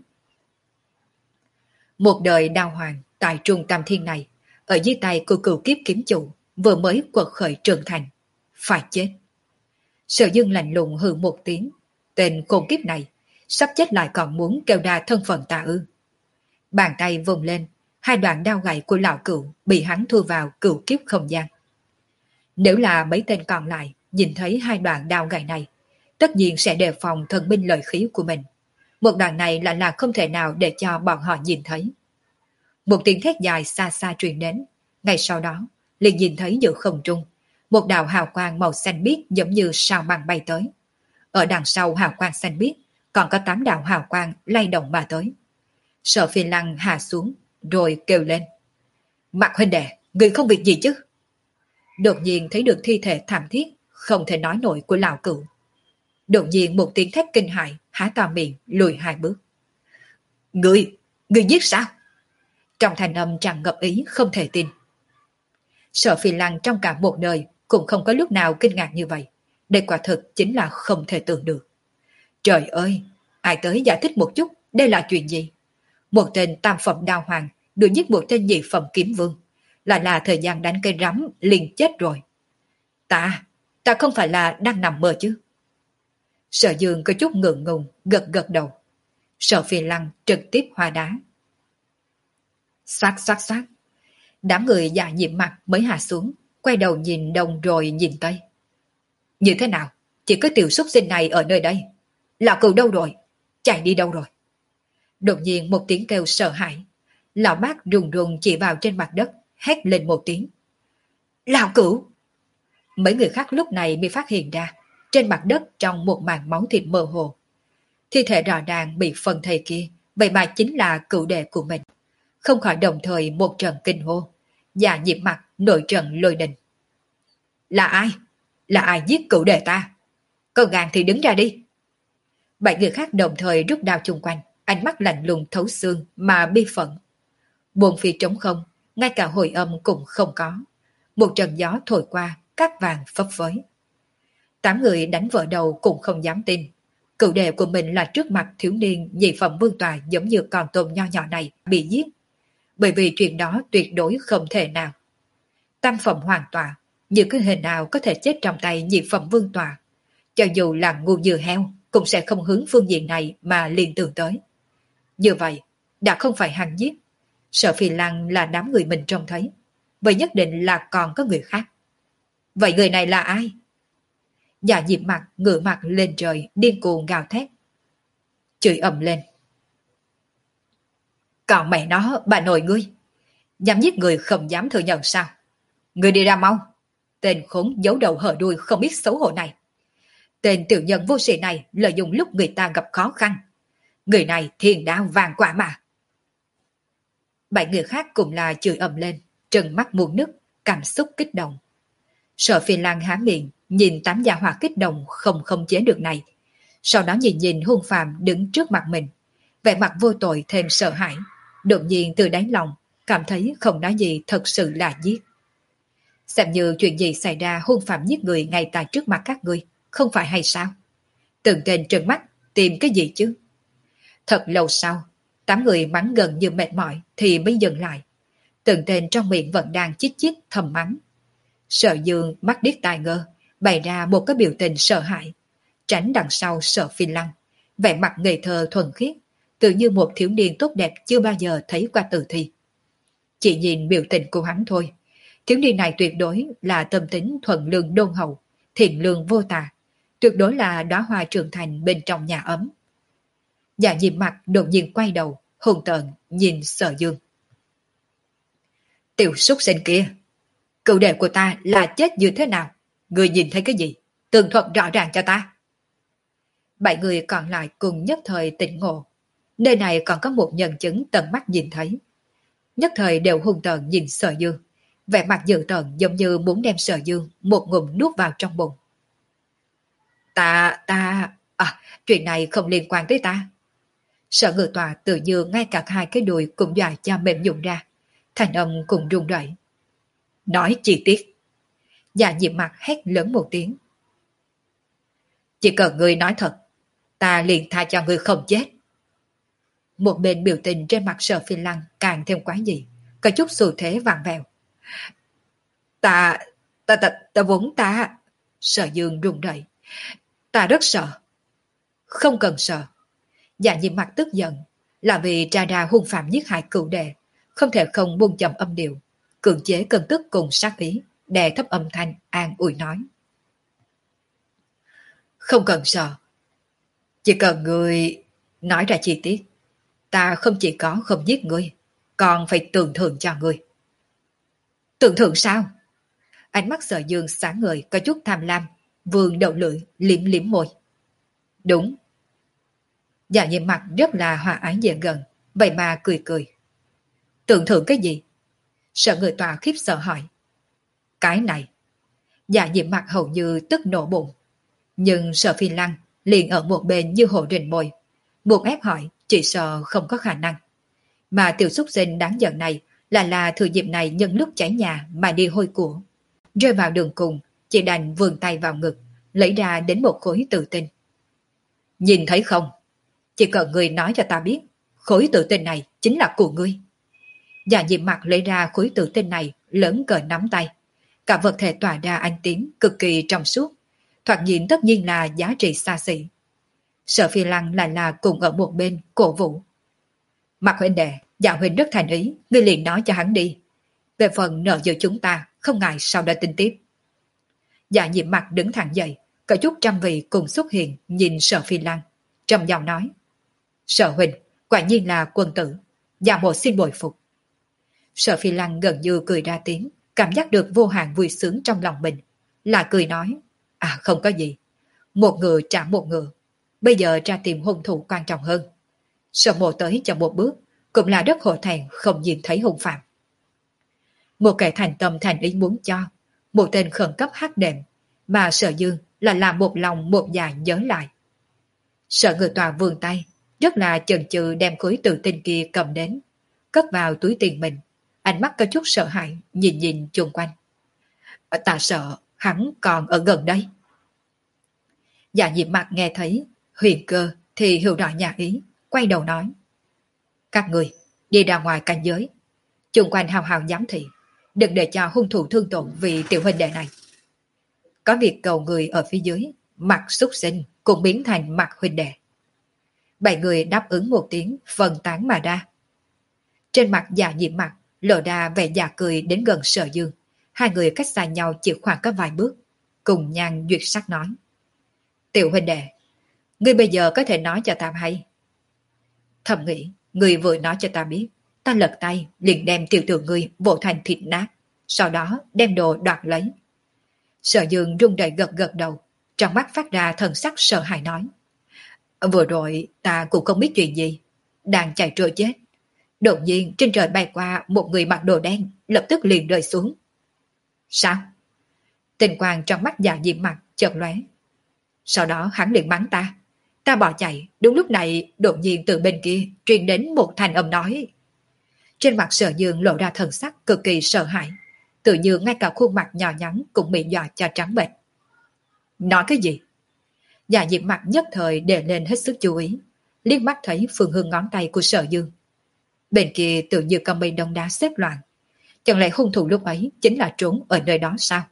Một đời đao hoàng tại trung tâm thiên này, ở dưới tay của cửu kiếp kiếm chủ, vừa mới quật khởi trưởng thành. Phải chết. Sở Dương lạnh lùng hừ một tiếng, tên khôn kiếp này, sắp chết lại còn muốn kêu đa thân phận ta ư. Bàn tay vùng lên, hai đoạn đao gậy của lão cửu bị hắn thu vào cửu kiếp không gian. Nếu là mấy tên còn lại nhìn thấy hai đoạn đao gậy này, tất nhiên sẽ đề phòng thần binh lợi khí của mình. Một đoạn này lại là không thể nào để cho bọn họ nhìn thấy. Một tiếng thét dài xa xa truyền đến, ngay sau đó liền nhìn thấy giữa không trung một đạo hào quang màu xanh biếc giống như sao băng bay tới. Ở đằng sau hào quang xanh biếc còn có tám đạo hào quang lay động mà tới. Sở Phi Lăng hạ xuống rồi kêu lên. Mạc huynh đệ, người không việc gì chứ? Đột nhiên thấy được thi thể thảm thiết, không thể nói nổi của lão cửu. Đột nhiên một tiếng thét kinh hãi, há to miệng, lùi hai bước. Người, người giết sao? Trong thanh âm tràn ngập ý không thể tin. Sở Phi Lăng trong cả một đời cũng không có lúc nào kinh ngạc như vậy. Đây quả thực chính là không thể tưởng được. Trời ơi, ai tới giải thích một chút, đây là chuyện gì? Một tên tam phẩm đao hoàng đuổi giết một tên nhị phẩm kiếm vương, lại là thời gian đánh cây rắm liền chết rồi. Ta, ta không phải là đang nằm mơ chứ? Sở Dương có chút ngượng ngùng, gật gật đầu. Sở Phi Lăng trực tiếp hoa đá. Xoát xoát xoát. Đám người già nhiệm mặt mới hạ xuống, quay đầu nhìn đông rồi nhìn tây. Như thế nào? Chỉ có tiểu súc sinh này ở nơi đây. Lão cừu đâu rồi? Chạy đi đâu rồi? Đột nhiên một tiếng kêu sợ hãi. Lão bác run run chỉ vào trên mặt đất, hét lên một tiếng. Lão Cửu! Mấy người khác lúc này mới phát hiện ra, trên mặt đất trong một màn máu thịt mơ hồ. Thi thể rõ ràng bị phân thây kia, vậy mà chính là cửu đệ của mình. Không khỏi đồng thời một trận kinh hô, và nhịp mặt nổi trận lôi đình. Là ai? Là ai giết cửu đệ ta? Có gan thì đứng ra đi. Bảy người khác đồng thời rút đao chung quanh, ánh mắt lạnh lùng thấu xương mà bi phận. Buồn phi trống không, ngay cả hồi âm cũng không có. Một trận gió thổi qua, cát vàng phấp phới. Tám người đánh vợ đầu cũng không dám tin. Cựu đệ của mình là trước mặt thiếu niên nhị phẩm vương tòa giống như con tôm nho nhỏ này bị giết. Bởi vì chuyện đó tuyệt đối không thể nào. Tam phẩm hoàng tòa, như cái hình nào có thể chết trong tay nhị phẩm vương tòa. Cho dù là ngu như heo, cũng sẽ không hướng phương diện này mà liên tưởng tới. Như vậy, đã không phải hắn giết. Sở Phi Lăng là đám người mình trông thấy. Vậy nhất định là còn có người khác. Vậy người này là ai? Dạ Diệp mặt ngửa mặt lên trời, điên cuồng gào thét. Chửi ầm lên. Còn mẹ nó, bà nội ngươi. Dám giết người không dám thừa nhận sao? Ngươi đi ra mau. Tên khốn giấu đầu hở đuôi không biết xấu hổ này. Tên tiểu nhân vô sĩ này lợi dụng lúc người ta gặp khó khăn. Người này thiên đao vàng quả mà. Bảy người khác cũng là chửi ầm lên, trừng mắt muôn nức, cảm xúc kích động. Sở Phi Lan há miệng, nhìn tám gia hỏa kích động không không chế được này. Sau đó nhìn nhìn hung phàm đứng trước mặt mình. Vẻ mặt vô tội thêm sợ hãi. Đột nhiên từ đáy lòng, cảm thấy không nói gì thật sự là giết. Xem như chuyện gì xảy ra hung phạm giết người ngay tại trước mặt các ngươi, không phải hay sao? Từng tên trợn mắt, tìm cái gì chứ? Thật lâu sau, tám người mắng gần như mệt mỏi thì mới dừng lại. Từng tên trong miệng vẫn đang chít chít thầm mắng. Sở Dương mắt điếc tai ngơ, bày ra một cái biểu tình sợ hãi, tránh đằng sau Sở Phi Lăng, vẻ mặt ngây thơ thuần khiết, tự như một thiếu niên tốt đẹp chưa bao giờ thấy qua tử thi. Chỉ nhìn biểu tình của hắn thôi, thiếu niên này tuyệt đối là tâm tính thuận lương đôn hậu, thiện lương vô tà, tuyệt đối là đóa hoa trưởng thành bên trong nhà ấm. Dạ Diệp mặt đột nhiên quay đầu, hùng tợn nhìn Sở Dương. Tiểu súc sinh kia, cựu đệ của ta là chết như thế nào? Người nhìn thấy cái gì? Tường thuật rõ ràng cho ta. Bảy người còn lại cùng nhất thời tỉnh ngộ. Nơi này còn có một nhân chứng tận mắt nhìn thấy. Nhất thời đều hung tợn nhìn Sở Dương, vẻ mặt dữ tợn giống như muốn đem Sở Dương một ngụm nuốt vào trong bụng. Ta, ta... À, chuyện này không liên quan tới ta. Sở Ngự Tòa tự như ngay cả hai cái đùi cũng dọa cho mềm nhũn ra, thành âm cũng run rẩy. Nói chi tiết. Dạ Diệp mặt hét lớn một tiếng. Chỉ cần ngươi nói thật, ta liền tha cho ngươi không chết. Một bên biểu tình trên mặt Sở Phi Lăng càng thêm quái dị, có chút xu thế vặn vẹo. Ta, ta, ta, ta vốn ta... Sở Dương run rẩy. Ta rất sợ. Không cần sợ. Dạ Diệp mặt tức giận, là vì tra ra hung phạm giết hại cựu đệ, không thể không buông chậm âm điệu, cưỡng chế cơn tức cùng sát ý, đè thấp âm thanh an ủi nói. Không cần sợ. Chỉ cần ngươi nói ra chi tiết, ta không chỉ có không giết ngươi, còn phải tưởng thưởng cho ngươi. Tưởng thưởng sao? Ánh mắt Sở Dương sáng ngời có chút tham lam, vương đầu lưỡi liếm liếm môi. Đúng. Dạ Diệp mặt rất là hòa ái dễ gần, vậy mà cười cười. Tưởng thưởng cái gì? Sở Người Tòa khiếp sợ hỏi. Cái này. Dạ Diệp mặt hầu như tức nổ bụng. Nhưng Sở Phi Lăng liền ở một bên như hồ rình mồi, buộc ép hỏi chỉ sợ không có khả năng. Mà tiểu xúc sinh đáng giận này là là thừa dịp này nhân lúc cháy nhà mà đi hôi của. Rơi vào đường cùng, chỉ đành vươn tay vào ngực, lấy ra đến một khối tự tin. Nhìn thấy không? Chỉ cần ngươi nói cho ta biết, khối tự tin này chính là của ngươi. Dạ Diệp mặt lấy ra khối tự tin này lớn cỡ nắm tay. Cả vật thể tỏa ra ánh tím cực kỳ trong suốt, thoạt nhìn tất nhiên là giá trị xa xỉ. Sở Phi Lăng lại là cùng ở một bên cổ vũ. Mặt huynh đệ, dạ huynh rất thành ý, ngươi liền nói cho hắn đi. Về phần nợ giữa chúng ta, không ngại sau đó tính tiếp. Dạ Diệp mặt đứng thẳng dậy, có chút trăm vị cùng xuất hiện nhìn Sở Phi Lăng, trầm giọng nói. Sở huynh, quả nhiên là quân tử, dạ mộ xin bồi phục, Sở Phi Lăng gần như cười ra tiếng, cảm giác được vô hạn vui sướng trong lòng mình. Là cười nói, à không có gì, một người trả một người, bây giờ ra tìm hung thủ quan trọng hơn. Sở Mộ tới cho một bước, cũng là rất hổ thẹn không nhìn thấy hung phạm. Một kẻ thành tâm thành ý muốn cho, một tên khẩn cấp hắc đệm, mà Sở Dương là làm một lòng một dạ nhớ lại. Sở Ngự Tòa vươn tay, rất là chần chừ đem khối tự tin kia cầm đến, cất vào túi tiền mình, ánh mắt có chút sợ hãi, nhìn nhìn chung quanh. Ta sợ hắn còn ở gần đây. Dạ Diệp Mặt nghe thấy Huyền Cơ thì hiểu rõ nhà ý, quay đầu nói. Các người đi ra ngoài cảnh giới, chung quanh hào hào giám thị, đừng để cho hung thủ thương tổn vì tiểu huynh đệ này. Có việc cầu người ở phía dưới, mặt súc sinh cũng biến thành mặt huynh đệ. Bảy người đáp ứng một tiếng, phân tán mà ra. Trên mặt Dạ Diệp Mặt lộ ra vẻ già cười đến gần Sở Dương. Hai người cách xa nhau chỉ khoảng có vài bước, cùng nhan duyệt sắc nói. Tiểu huynh đệ, ngươi bây giờ có thể nói cho ta hay. Thầm nghĩ, ngươi vừa nói cho ta biết, ta lật tay liền đem tiểu tử ngươi vỗ thành thịt nát, sau đó đem đồ đoạt lấy. Sở Dương run rẩy gật gật đầu, trong mắt phát ra thần sắc sợ hãi nói. Vừa rồi ta cũng không biết chuyện gì, đang chạy trôi chết. Đột nhiên trên trời bay qua một người mặc đồ đen, lập tức liền rơi xuống. Sao? Tình quang trong mắt Dạ Diệp Mặt chợt lóe. Sau đó hắn liền mắng ta. Ta bỏ chạy, đúng lúc này đột nhiên từ bên kia truyền đến một thanh âm nói. Trên mặt Sở Dương lộ ra thần sắc cực kỳ sợ hãi, tự như ngay cả khuôn mặt nhỏ nhắn cũng bị dọa cho trắng bệch. Nói cái gì? Dạ Diệp Mặt nhất thời để lên hết sức chú ý, liếc mắt thấy phương hướng ngón tay của Sở Dương. Bên kia tự như cầm bầy đông đá xếp loạn. Chẳng lẽ hung thủ lúc ấy chính là trốn ở nơi đó sao?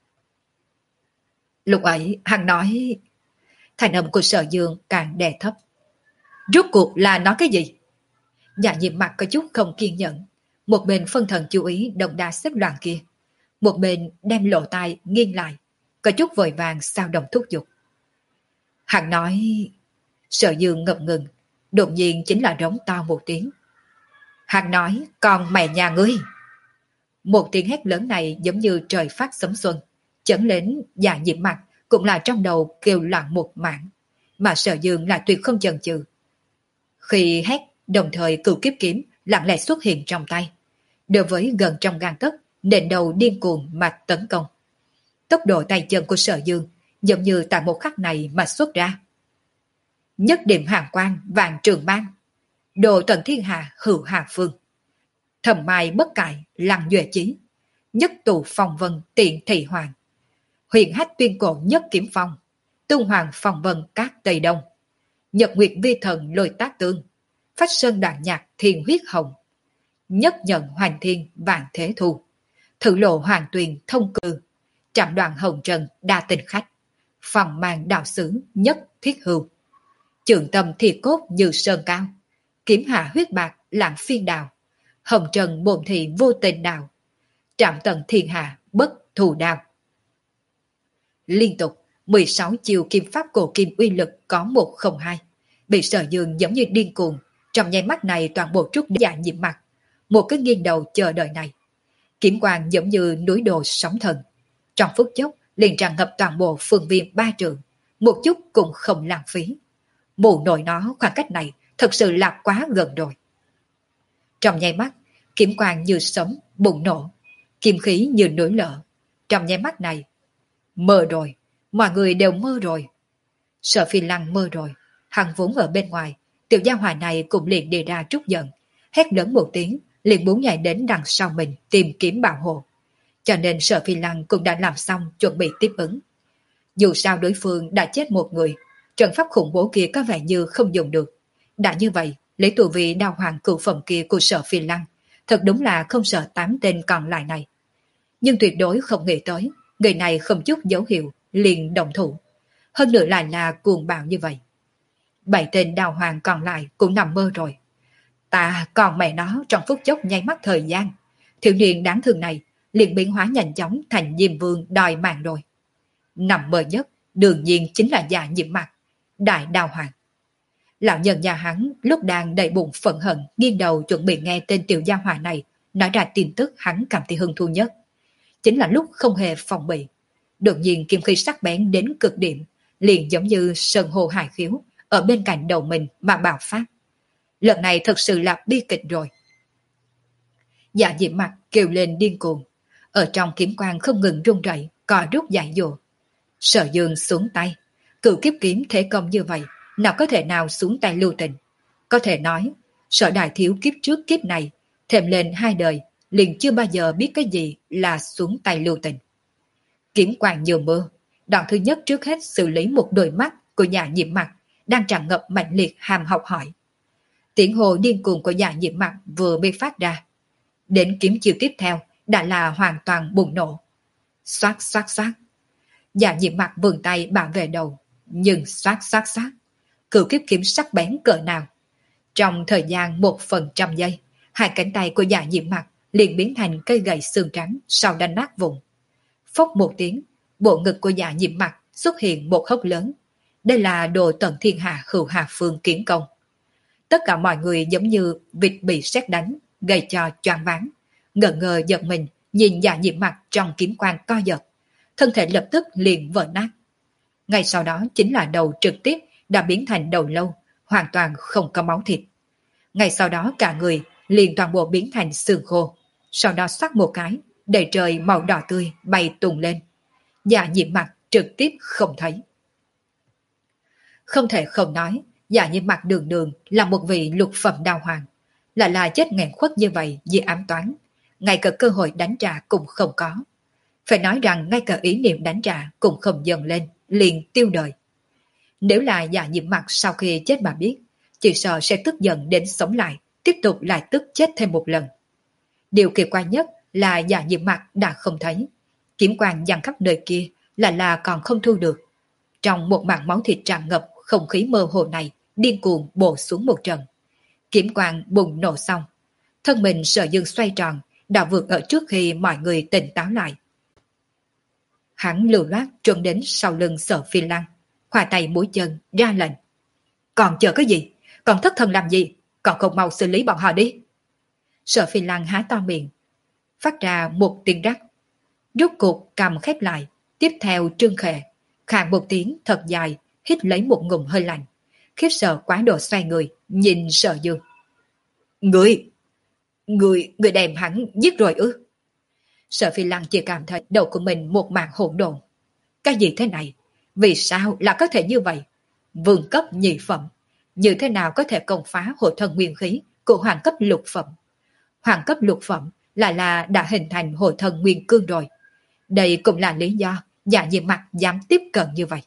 Lúc ấy hắn nói. Thành âm của Sở Dương càng đè thấp. Rốt cuộc là nói cái gì? Dạ Diệp Mặt có chút không kiên nhẫn, một bên phân thần chú ý đông đá xếp loạn kia, một bên đem lộ tai nghiêng lại, có chút vội vàng sao đồng thúc giục. Hắn nói. Sở Dương ngập ngừng, đột nhiên chính là rống to một tiếng. Hắn nói, còn mẹ nhà ngươi. Một tiếng hét lớn này giống như trời phát sấm xuân, chấn lên Dạ Diệp Mặt cũng là trong đầu kêu loạn một mảng, mà Sở Dương là tuyệt không chần chừ. Khi hét, đồng thời cửu kiếp kiếm lặng lẽ xuất hiện trong tay, đối với gần trong gang tấc, nện đầu điên cuồng mà tấn công. Tốc độ tay chân của Sở Dương giống như tại một khắc này mà xuất ra. Nhất điểm hàng quang vàng trường mang, đồ tận thiên hạ hữu hà phương. Thầm mai bất cải lăng duệ chí, nhất tụ phong vân tiện thị hoàng. Huyền hách tuyên cổ nhất kiếm phong, tung hoàng phong vân các tây đông. Nhật nguyệt vi thần lôi tác tương, phách sơn đoạn nhạc thiên huyết hồng. Nhất nhận hoành thiên vạn thế thu, thử lộ hoàng tuyền thông cư. Trạm đoạn hồng trần đa tình khách, phòng màng đạo xứ nhất thiết hưu. Trường tâm thiệt cốt như sơn cao, kiếm hạ huyết bạc lạng phiên đào. Hồng trần bổn thị vô tình đào, trạm tận thiên hạ bất thù đào. Liên tục mười sáu chiều kim pháp cổ kim uy lực có một không hai, bị Sở Dương giống như điên cuồng, trong nháy mắt này toàn bộ trút Dạ Diệp Mặt, một cái nghiêng đầu chờ đợi này. Kiếm quang giống như núi đồ sóng thần, trong phút chốc liền tràn ngập toàn bộ phương viên ba trường, một chút cũng không lãng phí. Mù nổi nó khoảng cách này thật sự là quá gần rồi. Trong nháy mắt, kiếm quang như sấm bùng nổ, kim khí như núi lở. Trong nháy mắt này, mơ rồi, mọi người đều mơ rồi. Sở Phi Lăng mơ rồi, hắn vốn ở bên ngoài, tiểu gia hỏa này cũng liền đi ra trút giận, hét lớn một tiếng, liền muốn nhảy đến đằng sau mình tìm kiếm bảo hộ. Cho nên Sở Phi Lăng cũng đã làm xong chuẩn bị tiếp ứng. Dù sao đối phương đã chết một người, trận pháp khủng bố kia có vẻ như không dùng được. Đã như vậy, lấy tù vị đao hoàng cựu phẩm kia của Sở Phi Lăng, thật đúng là không sợ tám tên còn lại này. Nhưng tuyệt đối không nghĩ tới, người này không chút dấu hiệu, liền động thủ. Hơn nữa lại là cuồng bạo như vậy. Bảy tên đao hoàng còn lại cũng nằm mơ rồi. Ta còn mẹ nó trong phút chốc nháy mắt thời gian, thiếu niên đáng thương này liền biến hóa nhanh chóng thành Diêm Vương đòi mạng rồi. Nằm mơ nhất đương nhiên chính là Dạ Diệp Mặt, đại đao hoàng. Lão nhân nhà hắn lúc đang đầy bụng phẫn hận, nghiêng đầu chuẩn bị nghe tên tiểu gia hỏa này nói ra tin tức hắn cảm thấy hứng thú nhất. Chính là lúc không hề phòng bị. Đột nhiên kiếm khí sắc bén đến cực điểm, liền giống như sơn hồ hải khiếu ở bên cạnh đầu mình mà bạo phát. Lần này thật sự là bi kịch rồi. Dạ Diệm Mặt kêu lên điên cuồng, ở trong kiếm quang không ngừng rung rẩy, cò rút giải dụa. Sở Dương xuống tay, cửu kiếp kiếm thế công như vậy, nào có thể nào xuống tay lưu tình. Có thể nói, Sở đại thiếu kiếp trước kiếp này, thêm lên hai đời, liền chưa bao giờ biết cái gì là xuống tay lưu tình. Kiếm quang như mưa, đoạn thứ nhất trước hết xử lý một đôi mắt của Dạ Diệm Mặt đang tràn ngập mạnh liệt hàm học hỏi. Tiếng hồ điên cuồng của Dạ Diệm Mặt vừa bị phát ra, đến kiếm chiêu tiếp theo đã là hoàn toàn bùng nổ. Xoát xoát xoát. Dạ Diệm Mặt vươn tay bảo vệ đầu, nhưng xoát xoát xoát. Cửu kiếp kiếm sắc bén cỡ nào. Trong thời gian một phần trăm giây, hai cánh tay của Dạ Diệm Mặt liền biến thành cây gậy xương trắng sau đánh nát vụn. Phốc một tiếng, bộ ngực của Dạ Diệm Mặt xuất hiện một hốc lớn. Đây là đồ tận thiên hạ hữu hà phương kiến công. Tất cả mọi người giống như vịt bị sét đánh, gây cho choáng váng, ngờ ngờ giật mình nhìn Dạ Diệm Mặt trong kiếm quang co giật, thân thể lập tức liền vỡ nát. Ngay sau đó chính là đầu trực tiếp đã biến thành đầu lâu, hoàn toàn không có máu thịt. Ngay sau đó cả người liền toàn bộ biến thành xương khô, sau đó xoát một cái, đầy trời màu đỏ tươi bay tung lên. Dạ Diệm Mặt trực tiếp không thấy. Không thể không nói, Dạ Diệm Mặt đường đường là một vị lục phẩm đao hoàng, lại là chết nghẹn khuất như vậy vì ám toán, ngay cả cơ hội đánh trả cũng không có. Phải nói rằng ngay cả ý niệm đánh trả cũng không dần lên, liền tiêu đời. Nếu là Dạ Diệm Mặt sau khi chết mà biết, chỉ sợ sẽ tức giận đến sống lại, tiếp tục lại tức chết thêm một lần. Điều kỳ quái nhất là Dạ Diệm Mặt đã không thấy. Kiếm quang giăng khắp nơi kia là là còn không thu được. Trong một mảng máu thịt tràn ngập không khí mơ hồ này, điên cuồng bổ xuống một trận. Kiếm quang bùng nổ xong, thân mình Sở Dương xoay tròn, đã vượt ở trước khi mọi người tỉnh táo lại. Hắn lưu loát trốn đến sau lưng Sở Phi Lăng, khoa tay mũi chân ra lệnh. Còn chờ cái gì? Còn thất thần làm gì? Còn không mau xử lý bọn họ đi. Sở Phi Lăng há to miệng, phát ra một tiếng rắc. Rút cuộc cầm khép lại, tiếp theo Trương Khệ khàn một tiếng thật dài, hít lấy một ngụm hơi lạnh, khiếp sợ quá độ xoay người nhìn Sở Dương. Người, người, người đem hắn giết rồi ư? Sở Phi Lăng chỉ cảm thấy đầu của mình một mảng hỗn độn. Cái gì thế này? Vì sao là có thể như vậy? Vương cấp nhị phẩm, như thế nào có thể công phá hộ thân nguyên khí của hoàng cấp lục phẩm? Hoàng cấp lục phẩm là là đã hình thành hộ thân nguyên cương rồi. Đây cũng là lý do Dạ Diệm Mặt dám tiếp cận như vậy.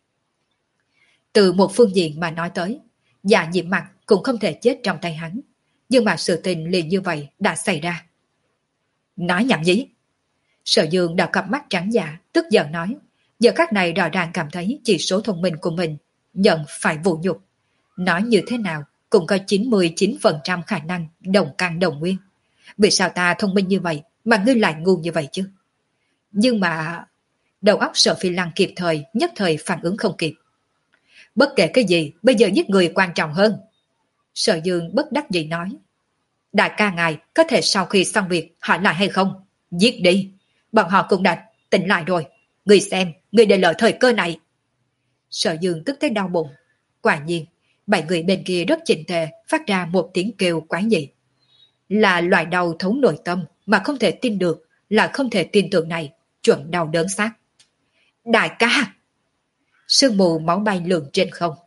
Từ một phương diện mà nói tới, Dạ Diệm Mặt cũng không thể chết trong tay hắn, nhưng mà sự tình liền như vậy đã xảy ra. Nói nhảm nhí. Sở Dương đào cặp mắt trắng dạ, tức giận nói, giờ khắc này rõ ràng cảm thấy chỉ số thông minh của mình nhận phải vụ nhục. Nói như thế nào cũng có chín mươi chín phần trăm khả năng đồng căn đồng nguyên. Vì sao ta thông minh như vậy mà ngươi lại ngu như vậy chứ? Nhưng mà đầu óc Sở Phi Lăng kịp thời, nhất thời phản ứng không kịp. Bất kể cái gì, bây giờ giết người quan trọng hơn. Sở Dương bất đắc dĩ nói. Đại ca ngài có thể sau khi xong việc hỏi lại hay không? Giết đi. Bọn họ cũng đã tỉnh lại rồi. Người xem, người để lợi thời cơ này. Sở Dương tức thấy đau bụng. Quả nhiên, bảy người bên kia rất chỉnh tề phát ra một tiếng kêu quái dị. Là loại đau thấu nội tâm mà không thể tin được, là không thể tin tưởng này, chuẩn đau đớn xác. Đại ca! Sương mù máu bay lượn trên không.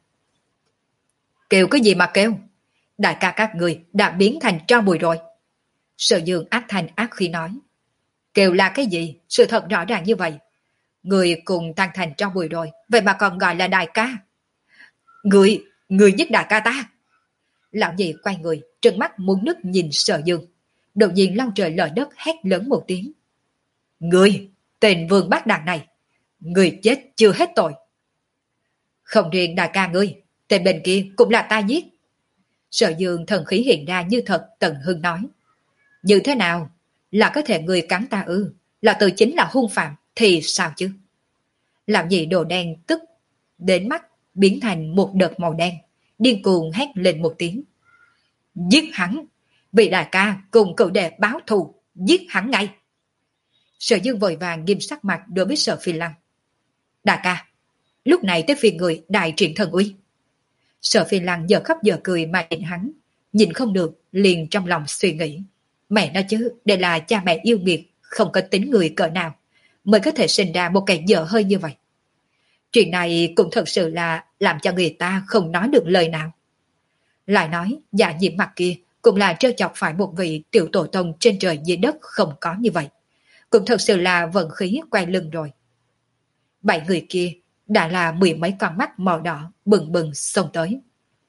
Kêu cái gì mà kêu? Đại ca các người đã biến thành tro bụi rồi. Sở Dương ác thanh ác khí nói. Kêu là cái gì? Sự thật rõ ràng như vậy. Người cùng tan thành tro bụi rồi, vậy mà còn gọi là đại ca. Người, người giết đại ca ta. Lão nhị quay người, trừng mắt muốn nứt nhìn Sở Dương. Đột nhiên long trời lở đất hét lớn một tiếng. Người, tên vương bác đàn này, người chết chưa hết tội. Không riêng đại ca ngươi, tên bên kia cũng là ta giết. Sở Dương thần khí hiện ra như thật, Tần Hưng nói. Như thế nào? Là có thể người cắn ta ư? Là từ chính là hung phạm, thì sao chứ? Làm gì đồ đen tức đến mắt biến thành một đợt màu đen, điên cuồng hét lên một tiếng. Giết hắn! Vị đại ca cùng cựu đệ báo thù, giết hắn ngay. Sở Dương vội vàng nghiêm sắc mặt đối với Sở Phi Lăng. Đại ca, lúc này tới phiên người đại triển thần uy. Sở Phi Lăng giờ khóc giờ cười mà nhìn hắn, nhìn không được liền trong lòng suy nghĩ. Mẹ nói chứ, đây là cha mẹ yêu nghiệt, không có tính người cỡ nào, mới có thể sinh ra một kẻ dở hơi như vậy. Chuyện này cũng thật sự là làm cho người ta không nói được lời nào. Lại nói, Dạ Diễm mặt kia cũng là trêu chọc phải một vị tiểu tổ tông trên trời dưới đất không có như vậy. Cũng thật sự là vận khí quay lưng rồi. Bảy người kia đã là mười mấy con mắt màu đỏ bừng bừng xông tới.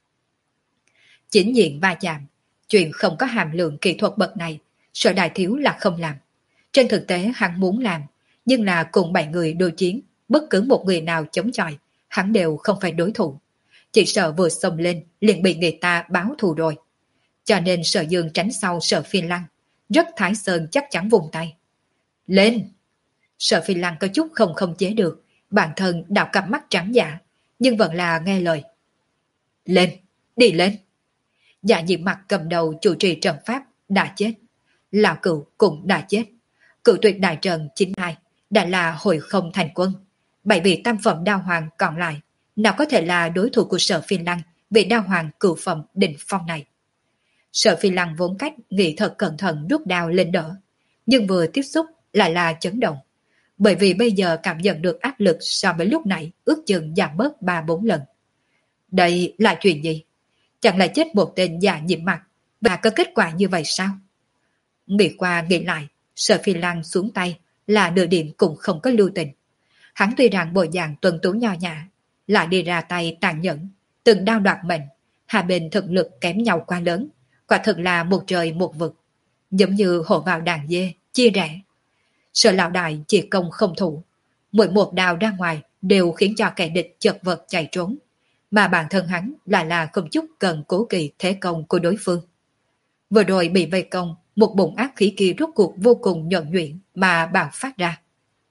Chính diện va chạm, chuyện không có hàm lượng kỹ thuật bậc này, Sở Đại Thiếu là không làm. Trên thực tế hắn muốn làm, nhưng là cùng bảy người đối chiến, bất cứ một người nào chống chọi, hắn đều không phải đối thủ. Chỉ sợ vừa xông lên liền bị người ta báo thù rồi. Cho nên Sở Dương tránh sau Sở Phi Lăng, rất Thái Sơn chắc chắn vùng tay. Lên! Sở Phi Lăng có chút không không chế được, bản thân đào cặp mắt trắng dạ, nhưng vẫn là nghe lời. Lên! Đi lên! Dạ Diệm mặt cầm đầu chủ trì trận pháp đã chết. Lão Cửu cũng đã chết. Cửu tuyệt đại trận chín hai đã là hồi không thành quân. Bảy vị tam phẩm đao hoàng còn lại, nào có thể là đối thủ của Sở Phi Lăng vị đao hoàng cửu phẩm đỉnh phong này. Sở Phi Lăng vốn cách nghĩ thật cẩn thận rút đao lên đỡ, nhưng vừa tiếp xúc lại là chấn động. Bởi vì bây giờ cảm nhận được áp lực so với lúc nãy ước chừng giảm bớt ba bốn lần. Đây là chuyện gì? Chẳng lại chết một tên già nhiệm mặt và có kết quả như vậy sao? Nghĩ qua nghĩ lại, Sở Phi Lăng xuống tay là nửa điểm cũng không có lưu tình. Hắn tuy rằng bộ dạng tuần tú nho nhã, lại đi ra tay tàn nhẫn, từng đao đoạt mệnh, hai bên thực lực kém nhau quá lớn, quả thực là một trời một vực, giống như hổ vào đàn dê, chia rẽ. Sở lão đại chỉ công không thủ, mỗi một đao ra ngoài đều khiến cho kẻ địch chật vật chạy trốn, mà bản thân hắn lại là không chút cần cố kỵ thế công của đối phương. Vừa rồi bị vây công, một bụng ác khí kia rốt cuộc vô cùng nhuận nhuyễn mà bạo phát ra.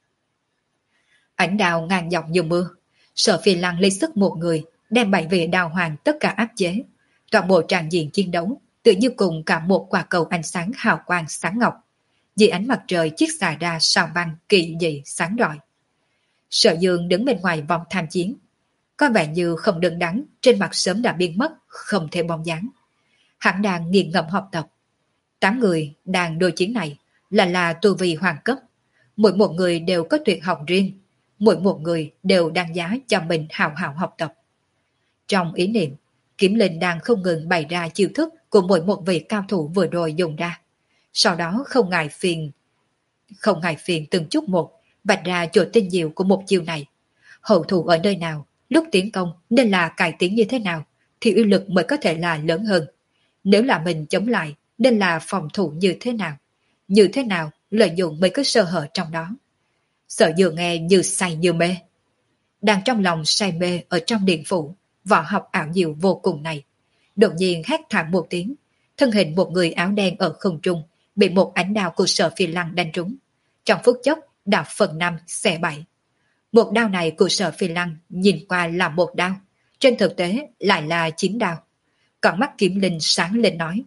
Ảnh đào ngàn dọc như mưa, Sở Phi Lăng lấy sức một người đem bảy vị đào hoàng tất cả áp chế. Toàn bộ tràng diện chiến đấu tự như cùng cả một quả cầu ánh sáng hào quang sáng ngọc, dưới ánh mặt trời chiết xạ ra sao băng kỳ dị sáng rọi. Sở Dương đứng bên ngoài vòng tham chiến, có vẻ như không đứng đắn, trên mặt sớm đã biến mất, không thể bóng dáng. Hắn đang nghiền ngẫm học tập. Tám người đang đối chiến này là là tu vi hoàng cấp, mỗi một người đều có tuyệt học riêng, mỗi một người đều đang giá cho mình hào hào học tập. Trong ý niệm, Kiếm Linh đang không ngừng bày ra chiêu thức của mỗi một vị cao thủ vừa rồi dùng ra. Sau đó không ngại phiền, không ngại phiền từng chút một, vạch ra chỗ tinh diệu của một chiêu này. Hậu thủ ở nơi nào, lúc tiến công nên là cải tiến như thế nào, thì uy lực mới có thể là lớn hơn. Nếu là mình chống lại, nên là phòng thủ như thế nào, như thế nào lợi dụng mới có sơ hở trong đó. Sở Dương nghe như say như mê. Đang trong lòng say mê ở trong điện phủ, võ học ảo diệu vô cùng này. Đột nhiên hét thảm một tiếng, thân hình một người áo đen ở không trung bị một ánh đao của Sở Phi Lăng đánh trúng. Trong phút chốc, đao phần năm xẻ bảy. Một đao này của Sở Phi Lăng nhìn qua là một đao, trên thực tế lại là chín đao. Còn mắt Kiếm Linh sáng lên nói.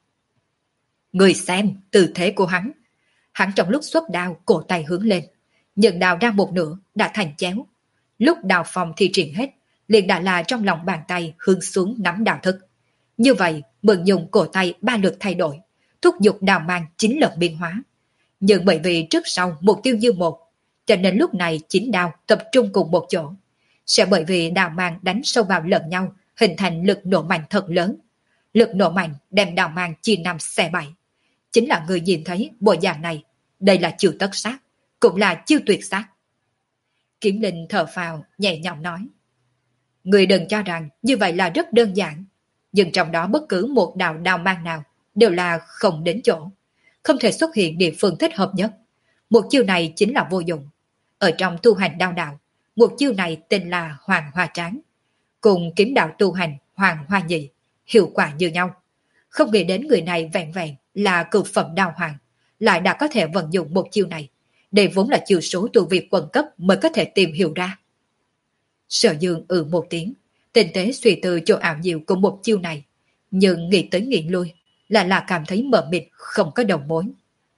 Người xem tư thế của hắn. Hắn trong lúc xuất đao cổ tay hướng lên, nhận đao ra một nửa đã thành chéo. Lúc đao phòng thi triển hết, liền đã là trong lòng bàn tay hướng xuống nắm đao thức. Như vậy, mượn dùng cổ tay ba lượt thay đổi, thúc giục đao mang chín lần biến hóa. Nhưng bởi vì trước sau mục tiêu như một, cho nên lúc này chín đao tập trung cùng một chỗ. Sẽ bởi vì đao mang đánh sâu vào lẫn nhau, hình thành lực nổ mạnh thật lớn. Lực nổ mạnh đem đao mang chia năm xẻ bảy. Chính là người nhìn thấy bộ dạng này, đây là chiêu tất sát, cũng là chiêu tuyệt sát. Kiếm Linh thở phào, nhẹ nhõm nói. Người đừng cho rằng như vậy là rất đơn giản, nhưng trong đó bất cứ một đạo đao mang nào đều là không đến chỗ, không thể xuất hiện địa phương thích hợp nhất. Một chiêu này chính là vô dụng. Ở trong tu hành đao đạo, một chiêu này tên là Hoàng Hoa Tráng, cùng kiếm đạo tu hành Hoàng Hoa Nhị, hiệu quả như nhau. Không nghĩ đến người này vẹn vẹn là cực phẩm đao hoàng, lại đã có thể vận dụng một chiêu này. Đây vốn là chiêu số tu vi quần cấp mới có thể tìm hiểu ra. Sở Dương ừ một tiếng, tinh tế suy tư chỗ ảo diệu của một chiêu này, nhưng nghĩ tới nghĩ lui, là là cảm thấy mờ mịt không có đầu mối.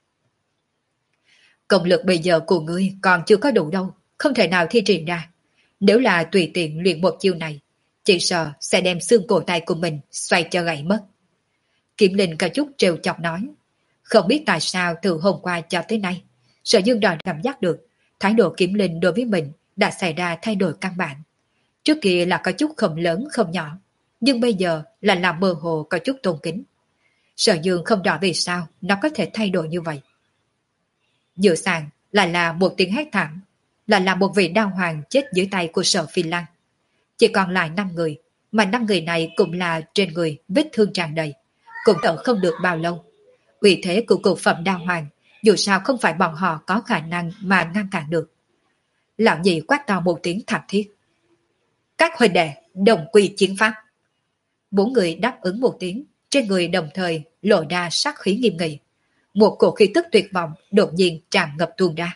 Công lực bây giờ của ngươi còn chưa có đủ đâu, không thể nào thi triển ra. Nếu là tùy tiện luyện một chiêu này, chỉ sợ sẽ đem xương cổ tay của mình xoay cho gãy mất. Kiếm Linh có chút trêu chọc nói. Không biết tại sao từ hôm qua cho tới nay, Sở Dương đòi cảm giác được thái độ Kiếm Linh đối với mình đã xảy ra thay đổi căn bản. Trước kia là có chút không lớn không nhỏ, nhưng bây giờ là làm mơ hồ có chút tôn kính. Sở Dương không rõ vì sao nó có thể thay đổi như vậy. Giữa sàn lại là một tiếng hét thảm, lại là một vị đao hoàng chết dưới tay của Sở Phi Lăng. Chỉ còn lại năm người, mà năm người này cũng là trên người vết thương tràn đầy, cũng thở không được bao lâu. Uy thế của cực phẩm đao hoàng, dù sao không phải bọn họ có khả năng mà ngăn cản được. Lão nhị quát to một tiếng thảm thiết. Các huynh đệ, đồng quy chiến pháp. Bốn người đáp ứng một tiếng, trên người đồng thời lộ ra sát khí nghiêm nghị. Một cổ khí tức tuyệt vọng đột nhiên tràn ngập tuôn ra.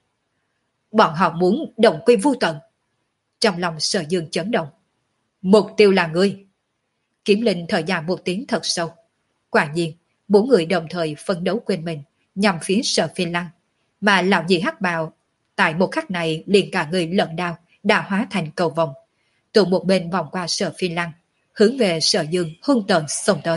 Bọn họ muốn đồng quy vu tận. Trong lòng Sở Dương chấn động. Mục tiêu là ngươi. Kiếm Linh thở dài một tiếng thật sâu. Quả nhiên, bốn người đồng thời phân đấu quên mình, nhằm phía Sở Phi Lăng. Mà lão nhị hắc bào, tại một khắc này liền cả người lẫn đao đã hóa thành cầu vòng. Từ một bên vòng qua Sở Phi Lăng, hướng về Sở Dương hung tợn xông tới.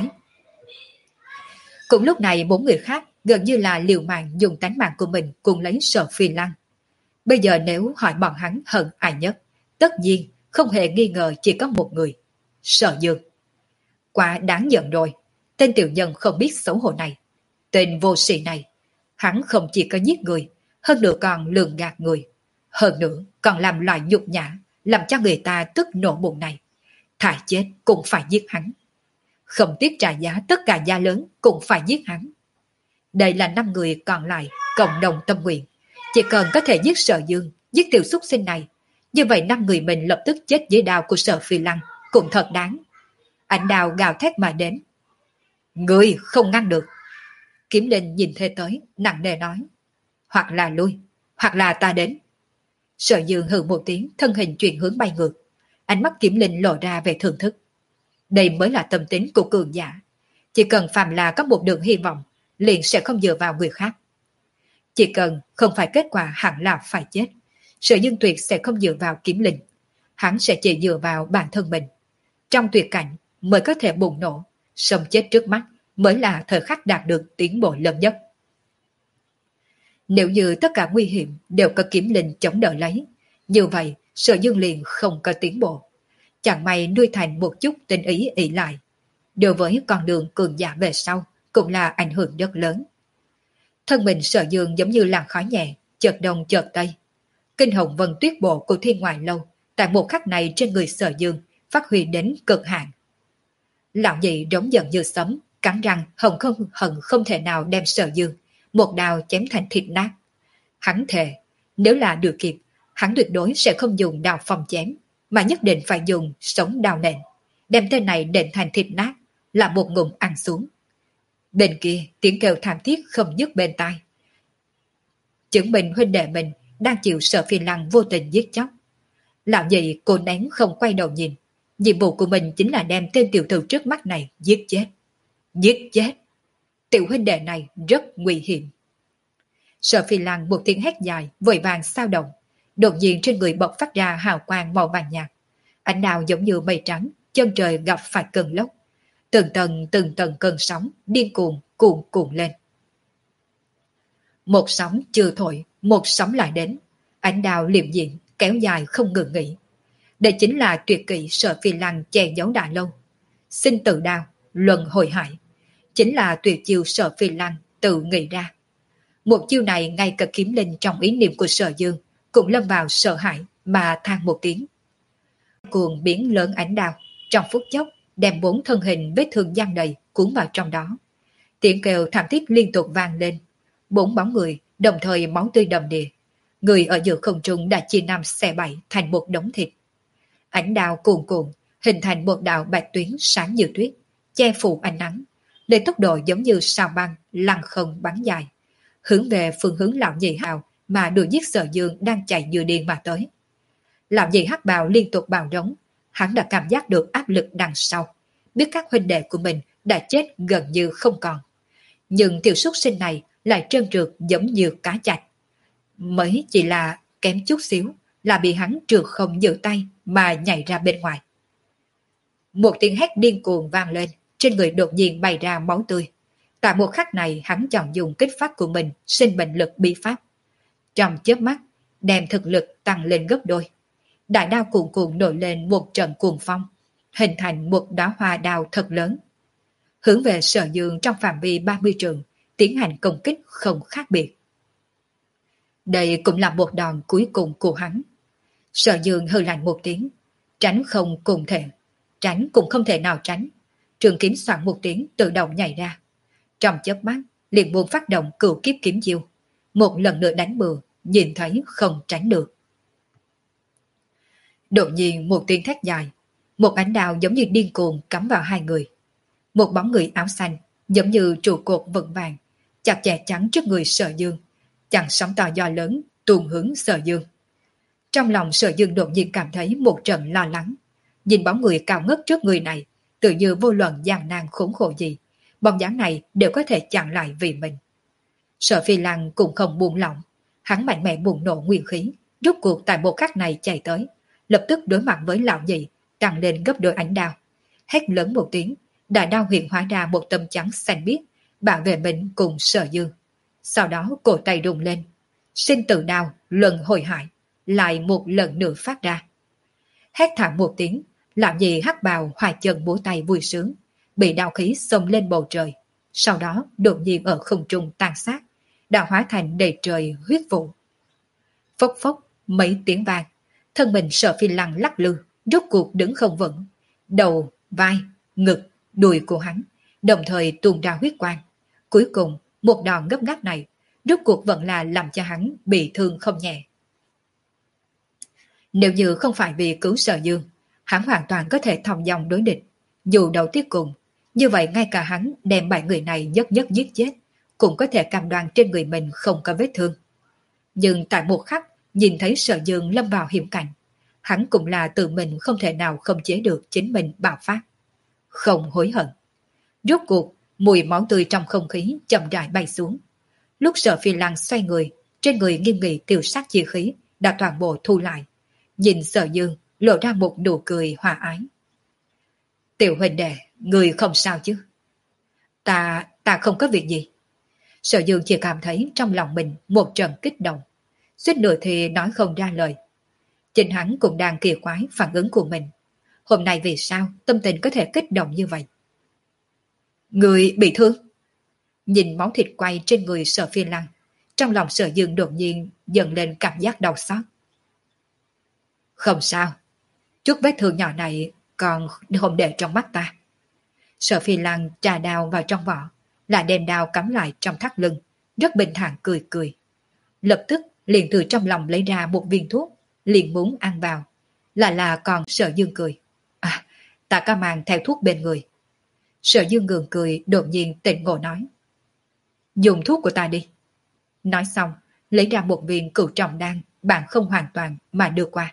Cũng lúc này bốn người khác gần như là liều mạng dùng tánh mạng của mình cùng lấy Sở Phi Lăng. Bây giờ nếu hỏi bọn hắn hận ai nhất, tất nhiên không hề nghi ngờ chỉ có một người, Sở Dương. Quá đáng giận rồi, tên tiểu nhân không biết xấu hổ này, tên vô sĩ này, hắn không chỉ có giết người, hơn nữa còn lường gạt người, hơn nữa còn làm loại nhục nhã, làm cho người ta tức nổ bụng này. Thà chết cũng phải giết hắn. Không tiếc trả giá tất cả gia lớn cũng phải giết hắn. Đây là năm người còn lại cộng đồng tâm nguyện. Chỉ cần có thể giết Sở Dương, giết tiểu xúc sinh này, như vậy năm người mình lập tức chết dưới đao của Sở Phi Lăng cũng thật đáng. Ánh đao gào thét mà đến. Người không ngăn được. Kiếm Linh nhìn Thê tới, nặng nề nói. Hoặc là lui, hoặc là ta đến. Sở Dương hừ một tiếng, thân hình chuyển hướng bay ngược. Ánh mắt Kiếm Linh lộ ra về thưởng thức. Đây mới là tâm tính của cường giả. Chỉ cần phàm là có một đường hy vọng, liền sẽ không dựa vào người khác. Chỉ cần không phải kết quả hẳn là phải chết, Sở Dương tuyệt sẽ không dựa vào Kiếm Linh. Hắn sẽ chỉ dựa vào bản thân mình. Trong tuyệt cảnh mới có thể bùng nổ, sống chết trước mắt mới là thời khắc đạt được tiến bộ lớn nhất. Nếu như tất cả nguy hiểm đều có Kiếm Linh chống đỡ lấy, như vậy Sở Dương liền không có tiến bộ. Chẳng may nuôi thành một chút tình ý ỷ lại. Đối với con đường cường giả về sau cũng là ảnh hưởng rất lớn. Thân mình Sở Dương giống như làn khói nhẹ, chợt đông chợt tây. Kinh hồng vân tuyết bộ của Thiên Ngoại Lâu tại một khắc này trên người Sở Dương phát huy đến cực hạn. Lão nhị rống giận như sấm, cắn răng hồng không hận không thể nào đem Sở Dương một đao chém thành thịt nát. Hắn thề, nếu là được kịp, hắn tuyệt đối sẽ không dùng đao phòng chém, mà nhất định phải dùng sống đao nện, đem tên này nện thành thịt nát, là một ngụm ăn xuống. Bên kia tiếng kêu thảm thiết không dứt bên tai. Chứng minh huynh đệ mình đang chịu Sở Phi Lăng vô tình giết chóc. Lão nhị cô nén không quay đầu nhìn, nhiệm vụ của mình chính là đem tên tiểu thư trước mắt này giết chết. Giết chết. Tiểu huynh đệ này rất nguy hiểm. Sở Phi Lăng một tiếng hét dài, vội vàng sao động, đột nhiên trên người bộc phát ra hào quang màu vàng nhạt. Ánh đào giống như mây trắng, chân trời gặp phải cơn lốc. Từng tầng từng tầng cơn sóng điên cuồng cuồn cuộn lên. Một sóng chưa thổi, một sóng lại đến. Ánh đào liệm diện kéo dài không ngừng nghỉ. Đây chính là tuyệt kỹ Sở Phi Lăng che giấu đã lâu. Sinh tử đao, luân hồi hải, chính là tuyệt chiêu Sở Phi Lăng tự nghĩ ra. Một chiêu này ngay cả Kiếm Linh trong ý niệm của Sở Dương cũng lâm vào sợ hãi mà than một tiếng. Cuồng biến lớn ánh đao, trong phút chốc đem bốn thân hình vết thương giăng đầy cuốn vào trong đó. Tiếng kêu thảm thiết liên tục vang lên. Bốn bóng người đồng thời máu tươi đầm đìa. Người ở giữa không trung đã chia năm xẻ bảy thành một đống thịt. Ánh đao cuồn cuộn hình thành một đạo bạch tuyến sáng như tuyết, che phủ ánh nắng, lấy tốc độ giống như sao băng lăng không bắn dài, hướng về phương hướng lão nhị hào mà đuổi giết Sở Dương đang chạy như điên mà tới. Lão nhị hắc bào liên tục bào đống, hắn đã cảm giác được áp lực đằng sau, biết các huynh đệ của mình đã chết gần như không còn. Nhưng tiểu súc sinh này lại trơn trượt giống như cá chạch. Mới chỉ là kém chút xíu là bị hắn trượt không giữ tay mà nhảy ra bên ngoài. Một tiếng hét điên cuồng vang lên, trên người đột nhiên bày ra máu tươi. Tại một khắc này hắn chọn dùng kích phát của mình sinh mệnh lực bí pháp. Trong chớp mắt, đem thực lực tăng lên gấp đôi. Đại đao cuồn cuộn nổi lên một trận cuồng phong, hình thành một đóa hoa đao thật lớn. Hướng về Sở Dương trong phạm vi ba mươi trượng, tiến hành công kích không khác biệt. Đây cũng là một đòn cuối cùng của hắn. Sở Dương hừ lạnh một tiếng, tránh không cùng thể, tránh cũng không thể nào tránh. Trường kiếm soạn một tiếng tự động nhảy ra. Trong chớp mắt, liền buông phát động cửu kiếp kiếm chiêu. Một lần nữa đánh bừa, nhìn thấy không tránh được. Đột nhiên một tiếng thét dài, một ánh đao giống như điên cuồng cắm vào hai người. Một bóng người áo xanh, giống như trụ cột vững vàng, chặt chẽ chắn trước người Sở Dương, chặn sóng to gió lớn tuôn hướng Sở Dương. Trong lòng Sở Dương đột nhiên cảm thấy một trận lo lắng. Nhìn bóng người cao ngất trước người này, tự như vô luận gian nan khốn khổ gì, bóng dáng này đều có thể chặn lại vì mình. Sở Phi Lăng cũng không buông lỏng, hắn mạnh mẽ bùng nổ nguyên khí, rút cuộc tại một khắc này chạy tới, lập tức đối mặt với lão nhị, tăng lên gấp đôi ánh đao. Hét lớn một tiếng, đại đao hiện hóa ra một tấm trắng xanh biếc, bảo vệ mình cùng Sở Dương. Sau đó cổ tay rung lên, sinh tử đao luân hồi hải lại một lần nữa phát ra. Hét thảm một tiếng, lão nhị hắc bào hoài chân múa tay vui sướng, bị đao khí xông lên bầu trời, sau đó đột nhiên ở không trung tan xác, đã hóa thành đầy trời huyết vụ. Phốc phốc mấy tiếng vang, thân mình Sở Phi Lăng lắc lư, rốt cuộc đứng không vững, đầu, vai, ngực, đùi của hắn đồng thời tuôn ra huyết quang. Cuối cùng một đòn gấp gáp này rốt cuộc vẫn là làm cho hắn bị thương không nhẹ. Nếu như không phải vì cứu Sở Dương, hắn hoàn toàn có thể thòng dòng đối địch. Dù đầu tiết cùng, như vậy ngay cả hắn đem bảy người này nhất nhất giết chết, cũng có thể cam đoan trên người mình không có vết thương. Nhưng tại một khắc, nhìn thấy Sở Dương lâm vào hiểm cảnh, hắn cũng là tự mình không thể nào không chế được chính mình bạo phát. Không hối hận. Rốt cuộc, mùi máu tươi trong không khí chậm rãi bay xuống. Lúc Sở Phi Lăng xoay người, trên người nghiêm nghị tiêu sát chi khí đã toàn bộ thu lại. Nhìn Sở Dương, lộ ra một nụ cười hòa ái. Tiểu huynh đệ, người không sao chứ? Ta, ta không có việc gì. Sở Dương chỉ cảm thấy trong lòng mình một trận kích động. Suýt nữa thì nói không ra lời. Chính hắn cũng đang kỳ quái phản ứng của mình. Hôm nay vì sao tâm tình có thể kích động như vậy? Người bị thương? Nhìn máu thịt quay trên người Sở Phi Lăng, trong lòng Sở Dương đột nhiên dần lên cảm giác đau xót. Không sao, chút vết thương nhỏ này còn không để trong mắt ta. Sở Phi Lăng trà đao vào trong vỏ, lại đem đao cắm lại trong thắt lưng, rất bình thản cười cười. Lập tức liền từ trong lòng lấy ra một viên thuốc, liền muốn ăn vào. Là là còn Sở Dương cười. À, ta có mang theo thuốc bên người. Sở Dương ngượng cười đột nhiên tỉnh ngộ nói. Dùng thuốc của ta đi. Nói xong, lấy ra một viên cửu trọng đan, bạn không hoàn toàn mà đưa qua.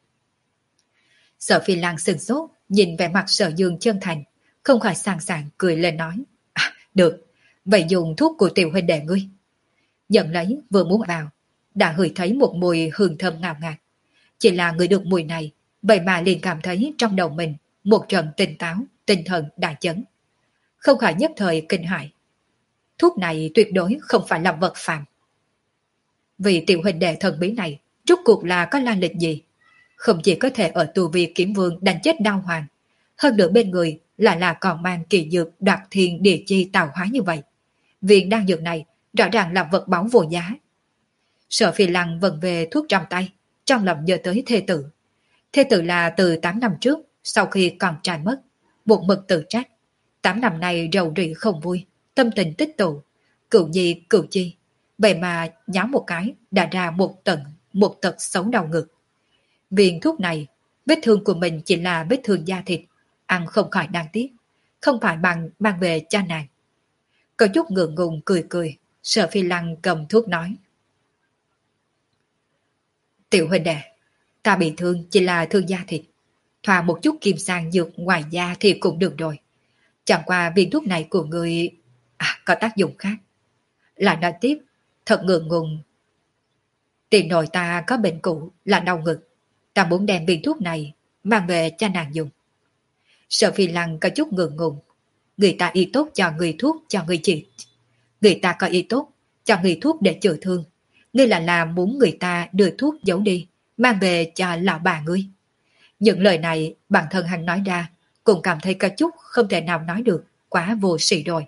Sở Phi Lăng sừng sốt, nhìn vẻ mặt Sở Dương chân thành, không khỏi sàng sàng cười lên nói. À, được, vậy dùng thuốc của tiểu huynh đệ ngươi. Nhận lấy vừa muốn vào, đã ngửi thấy một mùi hương thơm ngào ngạt. Chỉ là người được mùi này, vậy mà liền cảm thấy trong đầu mình một trận tỉnh táo, tinh thần đại chấn. Không khỏi nhất thời kinh hãi. Thuốc này tuyệt đối không phải là vật phàm. Vì tiểu huynh đệ thần bí này, rốt cuộc là có la lịch gì? Không chỉ có thể ở tù vi kiếm vương đánh chết đao hoàng, hơn nữa bên người là là còn mang kỳ dược đoạt thiên địa chi tạo hóa như vậy. Viên đan dược này rõ ràng là vật báu vô giá. Sở Phi Lăng vần về thuốc trong tay, trong lòng nhớ tới thê tử. Thê tử là từ tám năm trước, sau khi còn trai mất, một mực tự trách. tám năm nay rầu rĩ không vui, tâm tình tích tụ, cựu nhi cựu chi. Vậy mà nháo một cái đã ra một tận, một tật xấu đầu ngực. Viên thuốc này, vết thương của mình chỉ là vết thương da thịt, ăn không khỏi đáng tiếc, không phải bằng mang về cha nàng. Có chút ngượng ngùng cười cười, Sở Phi Lăng cầm thuốc nói. Tiểu huynh đệ, ta bị thương chỉ là thương da thịt, thoa một chút kim sang dược ngoài da thì cũng được rồi. Chẳng qua viên thuốc này của người à, có tác dụng khác. Lại nói tiếp, thật ngượng ngùng. Tiền nội ta có bệnh cũ là đau ngực. Ta muốn đem viên thuốc này mang về cho nàng dùng. Sở Phi Lăng có chút ngượng ngùng. Người ta y tốt cho người thuốc cho người trị. Người ta có y tốt cho người thuốc để chữa thương. Ngươi là làm muốn người ta đưa thuốc giấu đi, mang về cho lão bà ngươi. Những lời này bản thân hắn nói ra, cũng cảm thấy có chút không thể nào nói được, quá vô sĩ rồi.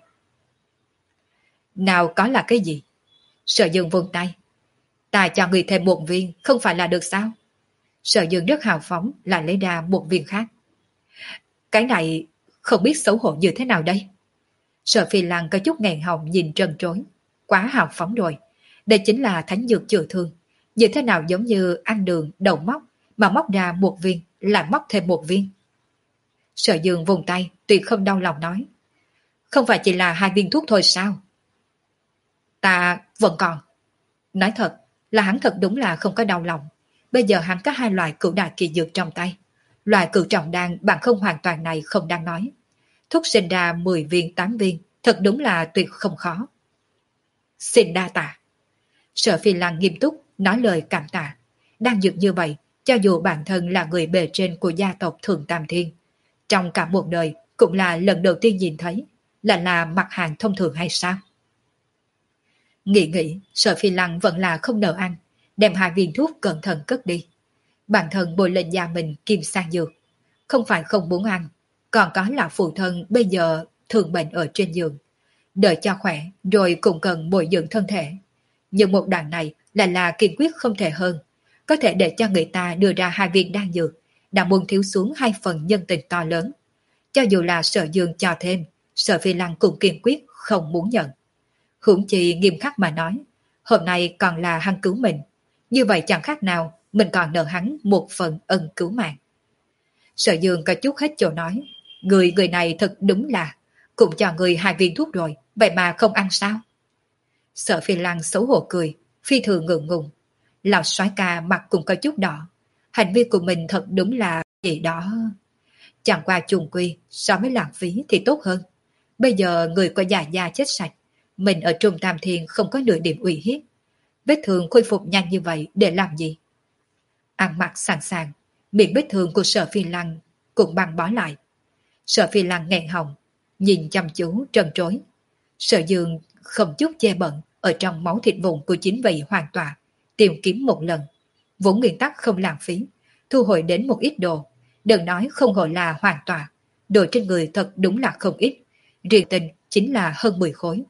Nào có là cái gì? Sở Dương vung tay. Ta cho người thêm một viên, không phải là được sao? Sở Dương rất hào phóng lại lấy ra một viên khác. Cái này không biết xấu hổ như thế nào đây? Sở Phi Lăng có chút nghẹn họng nhìn trân trối. Quá hào phóng rồi. Đây chính là thánh dược chữa thương. Như thế nào giống như ăn đường đầu móc, mà móc ra một viên, lại móc thêm một viên. Sở Dương vùng tay, tuyệt không đau lòng nói. Không phải chỉ là hai viên thuốc thôi sao? Ta vẫn còn. Nói thật, là hắn thật đúng là không có đau lòng. Bây giờ hắn có hai loại cửu đại kỳ dược trong tay. Loại cửu trọng đan bằng không hoàn toàn này không đang nói. Thuốc sinh ra mười viên tám viên, thật đúng là tuyệt không khó. Xin đa tạ. Sở Phi Lăng nghiêm túc nói lời cảm tạ. Đan dược như vậy, cho dù bản thân là người bề trên của gia tộc Thượng Tam Thiên, trong cả một đời cũng là lần đầu tiên nhìn thấy, là là mặt hàng thông thường hay sao? Nghĩ nghĩ, Sở Phi Lăng vẫn là không nỡ ăn, đem hai viên thuốc cẩn thận cất đi. Bản thân bồi lên da mình kim sang dược. Không phải không muốn ăn, còn có là phụ thân bây giờ thường bệnh ở trên giường. Đợi cho khỏe rồi cũng cần bồi dưỡng thân thể. Nhưng một đoạn này là là kiên quyết không thể hơn. Có thể để cho người ta đưa ra hai viên đan dược, đã buông thiếu xuống hai phần nhân tình to lớn. Cho dù là Sở Dương cho thêm, Sở Phi Lăng cũng kiên quyết không muốn nhận. Hưởng chi nghiêm khắc mà nói, hôm nay còn là hắn cứu mình. Như vậy chẳng khác nào mình còn nợ hắn một phần ân cứu mạng. Sở Dương có chút hết chỗ nói. Người người này thật đúng là cũng cho người hai viên thuốc rồi, vậy mà không ăn sao? Sở Phi Lăng xấu hổ cười, phi thường ngượng ngùng. Lão soái ca mặt cũng có chút đỏ. Hành vi của mình thật đúng là gì đó. Chẳng qua trùng quy, so với lãng phí thì tốt hơn. Bây giờ người có già già chết sạch, mình ở Trung Tam Thiên không có nửa điểm uy hiếp. Vết thương khôi phục nhanh như vậy để làm gì? Ăn mặc sẵn sàng, miệng vết thương của Sở Phi Lăng cũng băng bó lại. Sở Phi Lăng nghẹn họng, nhìn chăm chú trần trối. Sở Dương không chút che bận ở trong máu thịt vụn của chính vị hoàn toàn, tìm kiếm một lần. Vốn nguyên tắc không lãng phí, thu hồi đến một ít đồ. Đừng nói không hồi là hoàn toàn, đồ trên người thật đúng là không ít. Riêng tình chính là hơn mười khối.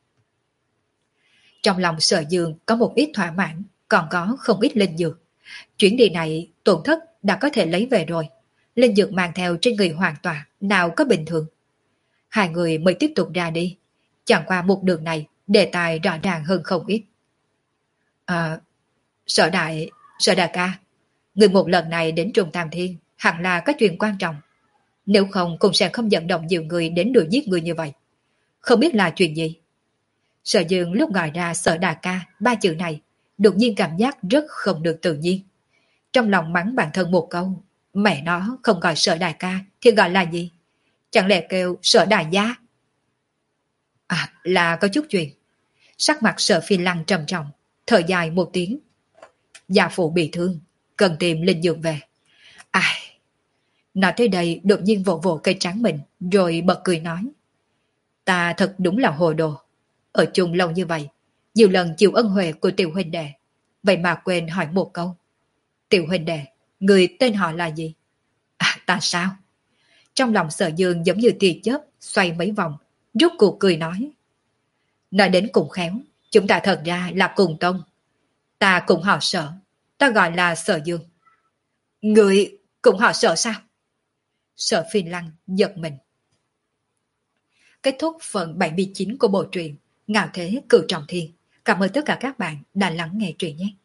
Trong lòng Sở Dương có một ít thỏa mãn, còn có không ít linh dược. Chuyến đi này tổn thất đã có thể lấy về rồi. Linh dược mang theo trên người hoàn toàn, nào có bình thường. Hai người mới tiếp tục ra đi. Chẳng qua một đường này, đề tài rõ ràng hơn không ít. À, Sở đại, Sở đại ca, người một lần này đến Trung Tam Thiên hẳn là có chuyện quan trọng. Nếu không cũng sẽ không dẫn động nhiều người đến đuổi giết người như vậy. Không biết là chuyện gì. Sở Dương lúc gọi ra Sở đại ca ba chữ này, đột nhiên cảm giác rất không được tự nhiên. Trong lòng mắng bản thân một câu, mẹ nó không gọi Sở đại ca thì gọi là gì? Chẳng lẽ kêu Sở đại gia? À, là có chút chuyện. Sắc mặt Sở Phi Lăng trầm trọng, thở dài một tiếng. Gia phụ bị thương, cần tìm linh dược về. Ai? Nói tới đây đột nhiên vỗ vỗ cây trắng mình, rồi bật cười nói. Ta thật đúng là hồ đồ. Ở chung lâu như vậy, nhiều lần chịu ân huệ của tiểu huynh đệ, vậy mà quên hỏi một câu. Tiểu huynh đệ, người tên họ là gì? À, ta sao? Trong lòng Sở Dương giống như tia chớp, xoay mấy vòng, rút cuộc cười nói. Nói đến cùng khéo, chúng ta thật ra là cùng tông. Ta cũng họ Sở, ta gọi là Sở Dương. Người cũng họ Sở sao? Sở Phi Lăng giật mình. Kết thúc phần bảy mươi chín của bộ truyện Ngạo Thế Cửu Trọng Thiên. Cảm ơn tất cả các bạn đã lắng nghe truyện nhé.